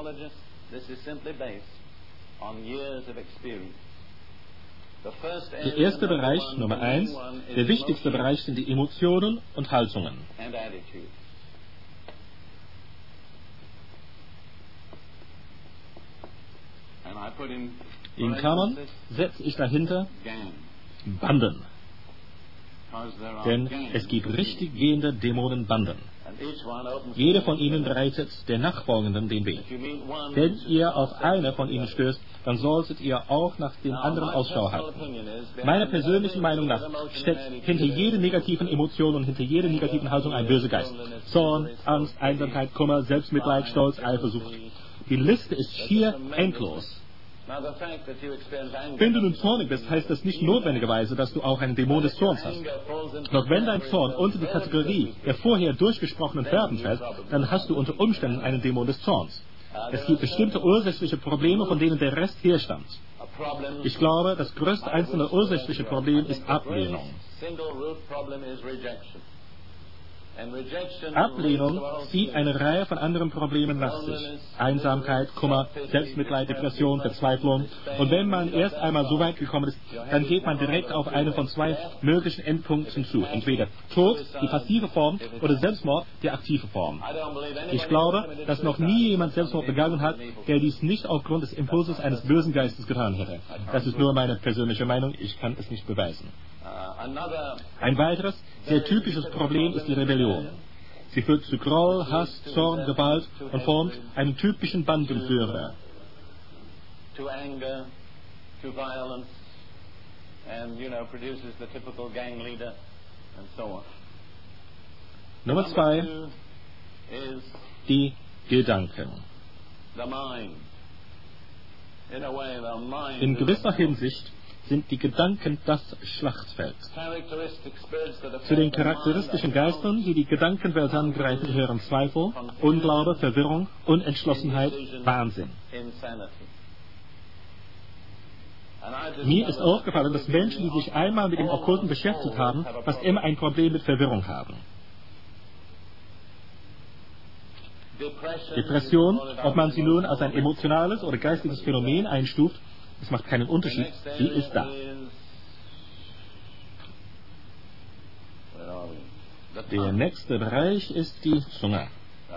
Der erste Bereich, Nummer 1, der wichtigste Bereich sind die Emotionen und Haltungen. In Klammern setze ich dahinter Banden. Denn es gibt richtig gehende Dämonenbanden. Jeder von ihnen bereitet der Nachfolgenden den Weg. Wenn ihr auf eine von ihnen stößt, dann solltet ihr auch nach den anderen Ausschau halten. Meiner persönlichen Meinung nach steckt hinter jeder negativen Emotion und hinter jeder negativen Haltung ein böser Geist. Zorn, Angst, Einsamkeit, Kummer, Selbstmitleid, Stolz, Eifersucht. Die Liste ist schier endlos. Wenn du nun zornig bist, heißt das nicht notwendigerweise, dass du auch einen Dämon des Zorns hast. Doch wenn dein Zorn unter die Kategorie der vorher durchgesprochenen Verben fällt, dann hast du unter Umständen einen Dämon des Zorns. Es gibt bestimmte ursächliche Probleme, von denen der Rest herstammt. Ich glaube, das größte einzelne ursächliche Problem ist Ablehnung. Ablehnung zieht eine Reihe von anderen Problemen nach sich. Einsamkeit, Kummer, Selbstmitleid, Depression, Verzweiflung. Und wenn man erst einmal so weit gekommen ist, dann geht man direkt auf einen von zwei möglichen Endpunkten zu. Entweder Tod, die passive Form, oder Selbstmord, die aktive Form. Ich glaube, dass noch nie jemand Selbstmord begangen hat, der dies nicht aufgrund des Impulses eines bösen Geistes getan hätte. Das ist nur meine persönliche Meinung, ich kann es nicht beweisen. Ein weiteres, sehr typisches Problem ist die Rebellion. Sie führt zu Groll, Hass, Zorn, Gewalt und formt einen typischen Bandenführer. To anger, to violence, and produces the typical gang leader, and so on. Nummer 2, die Gedanken. The mind. In a way, the mind. In gewisser Hinsicht sind die Gedanken das Schlachtfeld. Zu den charakteristischen Geistern, die die Gedankenwelt angreifen, gehören Zweifel, Unglaube, Verwirrung, Unentschlossenheit, Wahnsinn. Mir ist aufgefallen, dass Menschen, die sich einmal mit dem Okkulten beschäftigt haben, fast immer ein Problem mit Verwirrung haben. Depression, ob man sie nun als ein emotionales oder geistiges Phänomen einstuft, es macht keinen Unterschied, sie ist da. Der nächste Bereich ist die Zunge.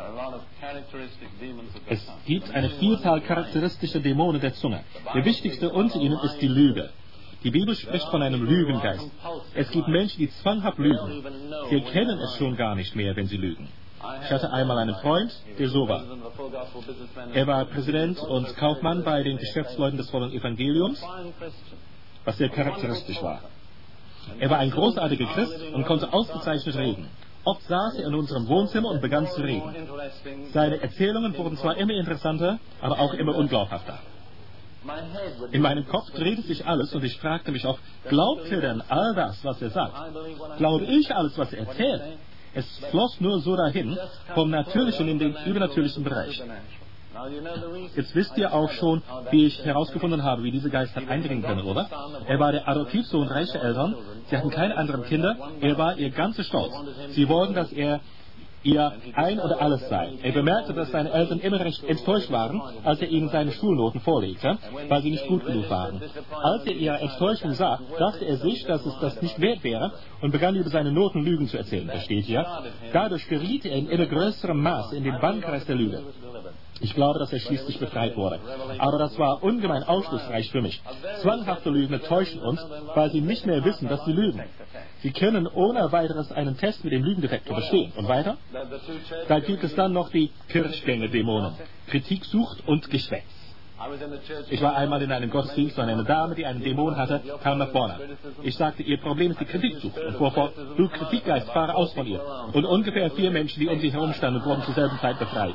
Es gibt eine Vielzahl charakteristischer Dämonen der Zunge. Der wichtigste unter ihnen ist die Lüge. Die Bibel spricht von einem Lügengeist. Es gibt Menschen, die zwanghaft lügen. Sie erkennen es schon gar nicht mehr, wenn sie lügen. Ich hatte einmal einen Freund, der so war. Er war Präsident und Kaufmann bei den Geschäftsleuten des vollen Evangeliums, was sehr charakteristisch war. Er war ein großartiger Christ und konnte ausgezeichnet reden. Oft saß er in unserem Wohnzimmer und begann zu reden. Seine Erzählungen wurden zwar immer interessanter, aber auch immer unglaubhafter. In meinem Kopf drehte sich alles und ich fragte mich oft, glaubt er denn all das, was er sagt? Glaube ich alles, was er erzählt? Es floss nur so dahin, vom Natürlichen in den übernatürlichen Bereich. Jetzt wisst ihr auch schon, wie ich herausgefunden habe, wie dieser Geist hat eindringen können, oder? Er war der Adoptivsohn reicher Eltern, sie hatten keine anderen Kinder, er war ihr ganzer Stolz. Sie wollten, dass er ihr ein oder alles sei. Er bemerkte, dass seine Eltern immer recht enttäuscht waren, als er ihnen seine Schulnoten vorlegte, weil sie nicht gut genug waren. Als er ihre Enttäuschung sah, dachte er sich, dass es das nicht wert wäre und begann über seine Noten Lügen zu erzählen, versteht ihr? Dadurch geriet er in immer größerem Maß in den Bannkreis der Lüge. Ich glaube, dass er schließlich befreit wurde. Aber das war ungemein aufschlussreich für mich. Zwanghafte Lügner täuschen uns, weil sie nicht mehr wissen, dass sie lügen. Sie können ohne weiteres einen Test mit dem Lügendetektor bestehen. Und weiter? Da gibt es dann noch die Kirchgänger-Dämonen. Kritik sucht und Geschwätz. Ich war einmal in einem Gottesdienst und eine Dame, die einen Dämon hatte, kam nach vorne. Ich sagte, ihr Problem ist die Kritiksucht. Und fuhr fort, du Kritikgeist, fahre aus von ihr. Und ungefähr 4 Menschen, die um sie herumstanden, wurden zur selben Zeit befreit.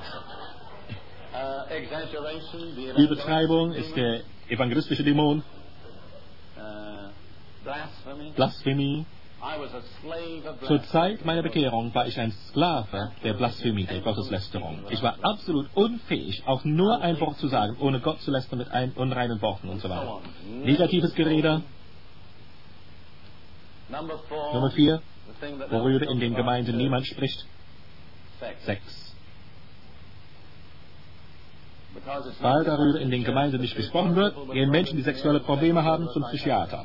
Übertreibung ist der evangelistische Dämon. Blasphemie. Zur Zeit meiner Bekehrung war ich ein Sklave der Blasphemie, der Gotteslästerung. Ich war absolut unfähig, auch nur ein Wort zu sagen, ohne Gott zu lästern mit unreinen Worten und so weiter. Negatives Gerede. Nummer 4, worüber in den Gemeinden niemand spricht. Sex. Weil darüber in den Gemeinden nicht gesprochen wird, gehen Menschen, die sexuelle Probleme haben, zum Psychiater.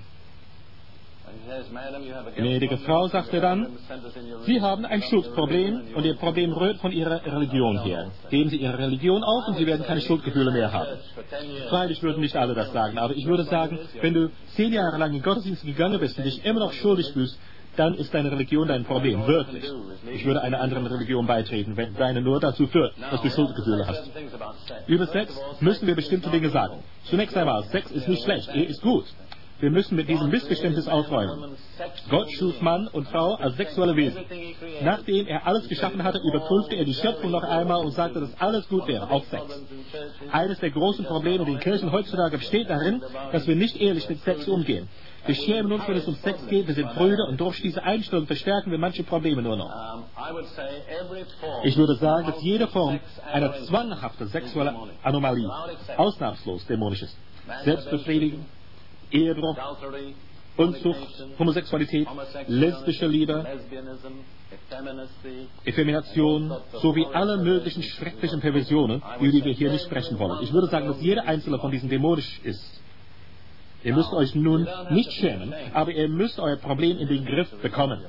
Gnädige Frau, sagte dann, Sie haben ein Schuldproblem und Ihr Problem rührt von Ihrer Religion her. Geben Sie Ihre Religion auf und Sie werden keine Schuldgefühle mehr haben. Freilich würden nicht alle das sagen, aber ich würde sagen, wenn du 10 Jahre lang in Gottesdienst gegangen bist und dich immer noch schuldig fühlst, dann ist deine Religion dein Problem, wirklich. Ich würde einer anderen Religion beitreten, wenn deine nur dazu führt, dass du Schuldgefühle hast. Über Sex müssen wir bestimmte Dinge sagen. Zunächst einmal, Sex ist nicht schlecht, er ist gut. Wir müssen mit diesem Missverständnis aufräumen. Gott schuf Mann und Frau als sexuelle Wesen. Nachdem er alles geschaffen hatte, überprüfte er die Schöpfung noch einmal und sagte, dass alles gut wäre, auch Sex. Eines der großen Probleme in den Kirchen heutzutage besteht darin, dass wir nicht ehrlich mit Sex umgehen. Wir schämen uns, wenn es um Sex geht, wir sind Brüder und durch diese Einstellung verstärken wir manche Probleme nur noch. Ich würde sagen, dass jede Form einer zwanghaften sexuellen Anomalie ausnahmslos dämonisch ist. Selbstbefriedigung, Ehebruch, Unzucht, Homosexualität, lesbische Liebe, Effemination sowie alle möglichen schrecklichen Perversionen, über die wir hier nicht sprechen wollen. Ich würde sagen, dass jede einzelne von diesen dämonisch ist. Ihr müsst euch nun nicht schämen, aber ihr müsst euer Problem in den Griff bekommen.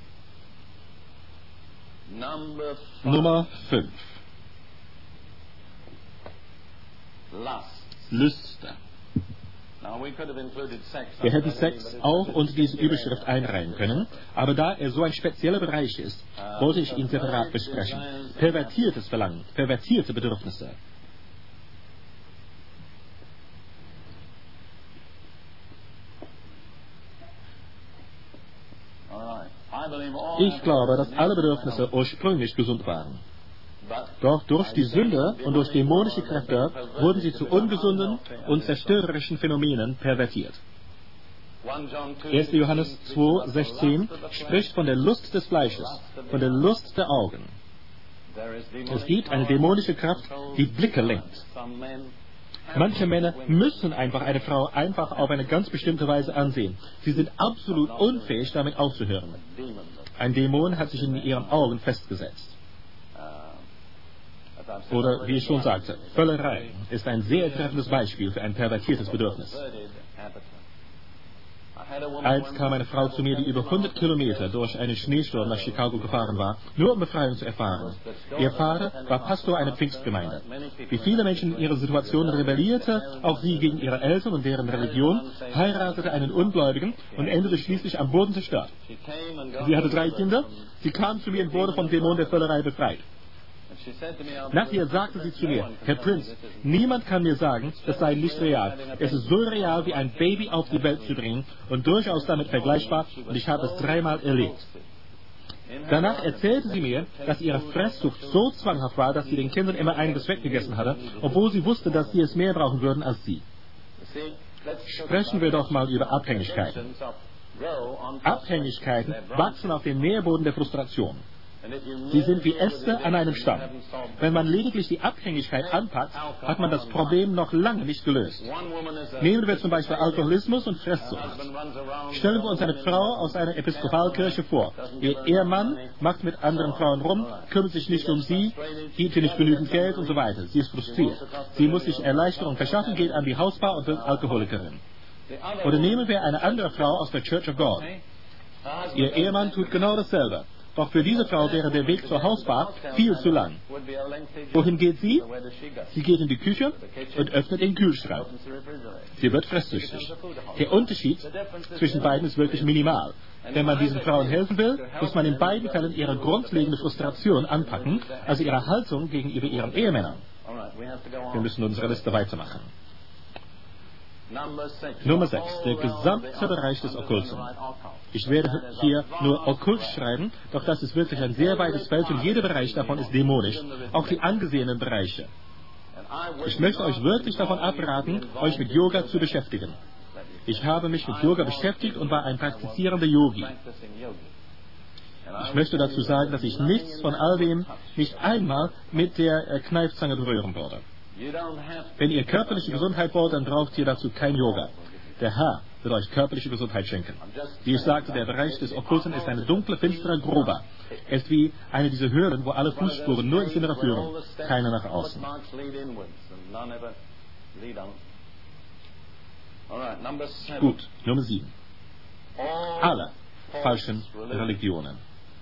Nummer 5. Lüste. Wir hätten Sex auch unter diese Überschrift einreihen können, aber da er so ein spezieller Bereich ist, wollte ich ihn separat besprechen. Pervertiertes Verlangen, pervertierte Bedürfnisse. Ich glaube, dass alle Bedürfnisse ursprünglich gesund waren. Doch durch die Sünde und durch dämonische Kräfte wurden sie zu ungesunden und zerstörerischen Phänomenen pervertiert. 1. Johannes 2,16 spricht von der Lust des Fleisches, von der Lust der Augen. Es gibt eine dämonische Kraft, die Blicke lenkt. Manche Männer müssen einfach eine Frau einfach auf eine ganz bestimmte Weise ansehen. Sie sind absolut unfähig, damit aufzuhören. Ein Dämon hat sich in ihren Augen festgesetzt. Oder, wie ich schon sagte, Völlerei ist ein sehr treffendes Beispiel für ein pervertiertes Bedürfnis. Einst kam eine Frau zu mir, die über 100 Kilometer durch einen Schneesturm nach Chicago gefahren war, nur um Befreiung zu erfahren. Ihr Vater war Pastor einer Pfingstgemeinde. Wie viele Menschen in ihrer Situation rebellierte auch sie gegen ihre Eltern und deren Religion, heiratete einen Ungläubigen und endete schließlich am Boden zerstört. Sie hatte 3 Kinder, sie kam zu mir und wurde vom Dämon der Völlerei befreit. Nachher sagte sie zu mir, Herr Prince, niemand kann mir sagen, das sei nicht real. Es ist so real, wie ein Baby auf die Welt zu bringen und durchaus damit vergleichbar, und ich habe es 3-mal erlebt. Danach erzählte sie mir, dass ihre Fresssucht so zwanghaft war, dass sie den Kindern immer einiges weggegessen hatte, obwohl sie wusste, dass sie es mehr brauchen würden als sie. Sprechen wir doch mal über Abhängigkeiten. Abhängigkeiten wachsen auf dem Nährboden der Frustration. Sie sind wie Äste an einem Stamm. Wenn man lediglich die Abhängigkeit anpackt, hat man das Problem noch lange nicht gelöst. Nehmen wir zum Beispiel Alkoholismus und Fresssucht. Stellen wir uns eine Frau aus einer Episkopalkirche vor. Ihr Ehemann macht mit anderen Frauen rum, kümmert sich nicht um sie, gibt ihr nicht genügend Geld und so weiter. Sie ist frustriert. Sie muss sich Erleichterung verschaffen, geht an die Hausbar und wird Alkoholikerin. Oder nehmen wir eine andere Frau aus der Church of God. Ihr Ehemann tut genau dasselbe. Doch für diese Frau wäre der Weg zur Hausbar viel zu lang. Wohin geht sie? Sie geht in die Küche und öffnet den Kühlschrank. Sie wird fresssüchtig. Der Unterschied zwischen beiden ist wirklich minimal. Wenn man diesen Frauen helfen will, muss man in beiden Fällen ihre grundlegende Frustration anpacken, also ihre Haltung gegenüber ihren Ehemännern. Wir müssen unsere Liste weitermachen. Nummer 6. Der gesamte Bereich des Okkulten. Ich werde hier nur okkult schreiben, doch das ist wirklich ein sehr weites Feld und jeder Bereich davon ist dämonisch, auch die angesehenen Bereiche. Ich möchte euch wirklich davon abraten, euch mit Yoga zu beschäftigen. Ich habe mich mit Yoga beschäftigt und war ein praktizierender Yogi. Ich möchte dazu sagen, dass ich nichts von all dem nicht einmal mit der Kneifzange berühren würde. Wenn ihr körperliche Gesundheit wollt, dann braucht ihr dazu kein Yoga. Der Herr wird euch körperliche Gesundheit schenken. Wie ich sagte, der Bereich des Okkulten ist eine dunkle, finstere Grube. Er ist wie eine dieser Höhlen, wo alle Fußspuren nur ins Innere führen, keine nach außen. Gut, Nummer 7. Alle falschen Religionen.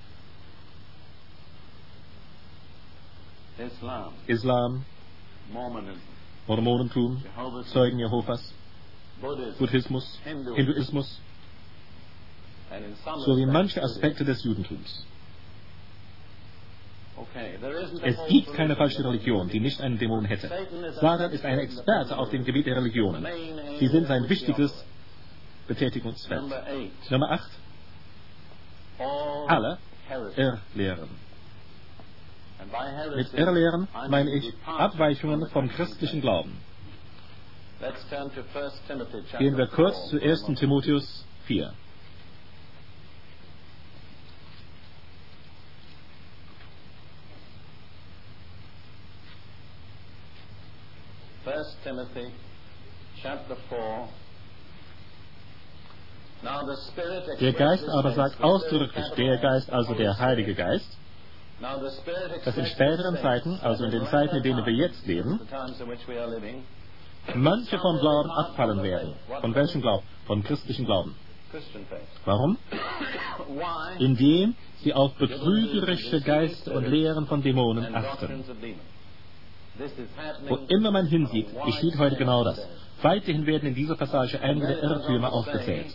Islam, Mormonentum, Zeugen Jehovas, Buddhismus, Hinduismus, sowie manche Aspekte des Judentums. Es gibt keine falsche Religion, die nicht einen Dämon hätte. Satan ist ein Experte auf dem Gebiet der Religionen. Sie sind sein wichtigstes Betätigungsfeld. Nummer 8. Alle Irrlehren. Mit Irrlehren meine ich Abweichungen vom christlichen Glauben. Gehen wir kurz zu 1. Timotheus 4. Der Geist aber sagt ausdrücklich, der Geist, also der Heilige Geist, dass in späteren Zeiten, also in den Zeiten, in denen wir jetzt leben, manche vom Glauben abfallen werden. Von welchem Glauben? Von christlichen Glauben. Warum? Indem sie auf betrügerische Geister und Lehren von Dämonen achten. Wo immer man hinsieht, geschieht heute genau das. Weiterhin werden in dieser Passage einige der Irrtümer aufgezählt.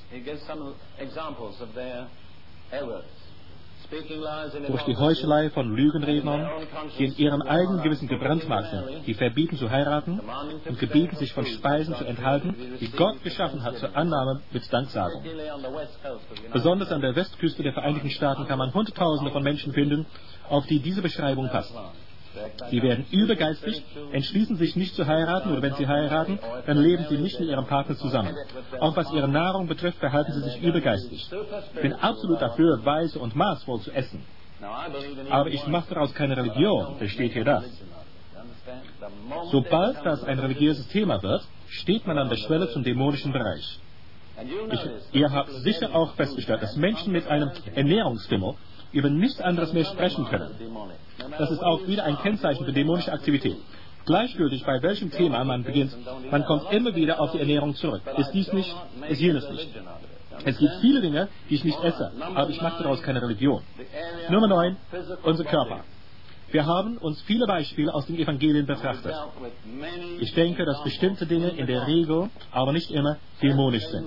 Durch die Heuchelei von Lügenrednern, die in ihrem eigenen Gewissen gebrandmarkt sind, die verbieten zu heiraten und gebieten, sich von Speisen zu enthalten, die Gott geschaffen hat zur Annahme mit Danksagung. Besonders an der Westküste der Vereinigten Staaten kann man Hunderttausende von Menschen finden, auf die diese Beschreibung passt. Sie werden übergeistig, entschließen sich nicht zu heiraten, oder wenn sie heiraten, dann leben sie nicht mit ihrem Partner zusammen. Auch was ihre Nahrung betrifft, verhalten sie sich übergeistig. Ich bin absolut dafür, weise und maßvoll zu essen. Aber ich mache daraus keine Religion, versteht ihr das? Sobald das ein religiöses Thema wird, steht man an der Schwelle zum dämonischen Bereich. Ihr habt sicher auch festgestellt, dass Menschen mit einem Ernährungsfimmel über nichts anderes mehr sprechen können. Das ist auch wieder ein Kennzeichen für dämonische Aktivität. Gleichgültig bei welchem Thema man beginnt, man kommt immer wieder auf die Ernährung zurück. Ist dies nicht, ist jenes nicht. Es gibt viele Dinge, die ich nicht esse, aber ich mache daraus keine Religion. Nummer 9, unser Körper. Wir haben uns viele Beispiele aus den Evangelien betrachtet. Ich denke, dass bestimmte Dinge in der Regel, aber nicht immer, dämonisch sind.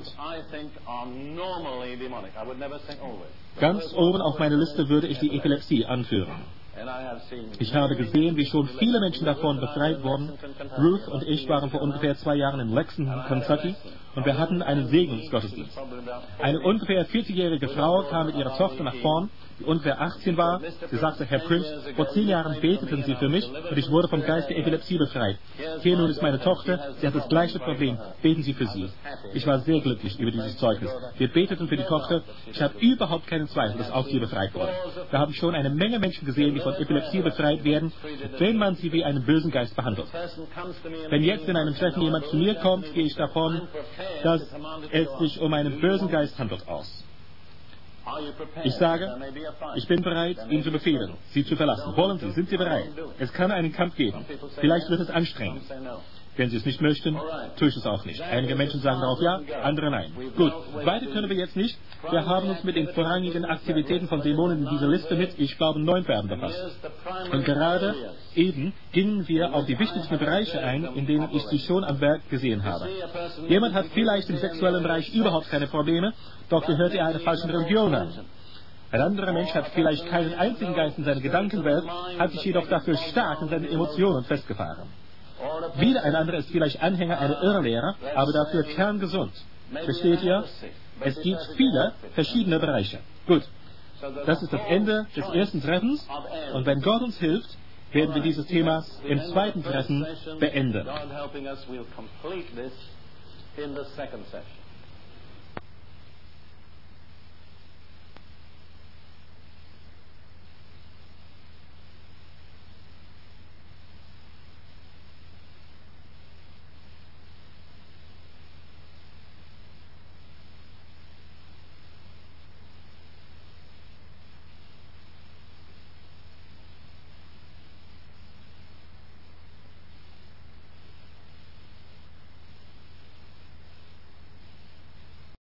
Ganz oben auf meiner Liste würde ich die Epilepsie anführen. Ich habe gesehen, wie schon viele Menschen davon befreit wurden. Ruth und ich waren vor ungefähr 2 Jahren in Lexington, Kentucky, und wir hatten einen Segnungsgottesdienst. Eine ungefähr 40-jährige Frau kam mit ihrer Tochter nach vorn, die ungefähr 18 war. Sie sagte, Herr Prince, vor 10 Jahren beteten Sie für mich und ich wurde vom Geist der Epilepsie befreit. Hier nun ist meine Tochter, sie hat das gleiche Problem. Beten Sie für sie. Ich war sehr glücklich über dieses Zeugnis. Wir beteten für die Tochter. Ich habe überhaupt keinen Zweifel, dass auch sie befreit wurde. Wir haben schon eine Menge Menschen gesehen, die von Epilepsie befreit werden, wenn man sie wie einen bösen Geist behandelt. Wenn jetzt in einem Treffen jemand zu mir kommt, gehe ich davon, dass es sich um einen bösen Geist handelt aus. Ich sage, ich bin bereit, Ihnen zu befehlen, Sie zu verlassen. Wollen Sie, sind Sie bereit? Es kann einen Kampf geben. Vielleicht wird es anstrengend. Wenn Sie es nicht möchten, tue ich es auch nicht. Einige Menschen sagen darauf ja, andere nein. Gut, weiter können wir jetzt nicht. Wir haben uns mit den vorrangigen Aktivitäten von Dämonen in dieser Liste mit, ich glaube, 9 Verben befasst. Und gerade eben gingen wir auf die wichtigsten Bereiche ein, in denen ich sie schon am Werk gesehen habe. Jemand hat vielleicht im sexuellen Bereich überhaupt keine Probleme, doch gehört er einer falschen Religion an. Ein anderer Mensch hat vielleicht keinen einzigen Geist in seiner Gedankenwelt, hat sich jedoch dafür stark in seinen Emotionen festgefahren. Wieder ein anderer ist vielleicht Anhänger einer Irrlehre, aber dafür kerngesund. Versteht ihr? Es gibt viele verschiedene Bereiche. Gut, das ist das Ende des ersten Treffens und wenn Gott uns hilft, werden wir dieses Thema im zweiten Treffen beenden.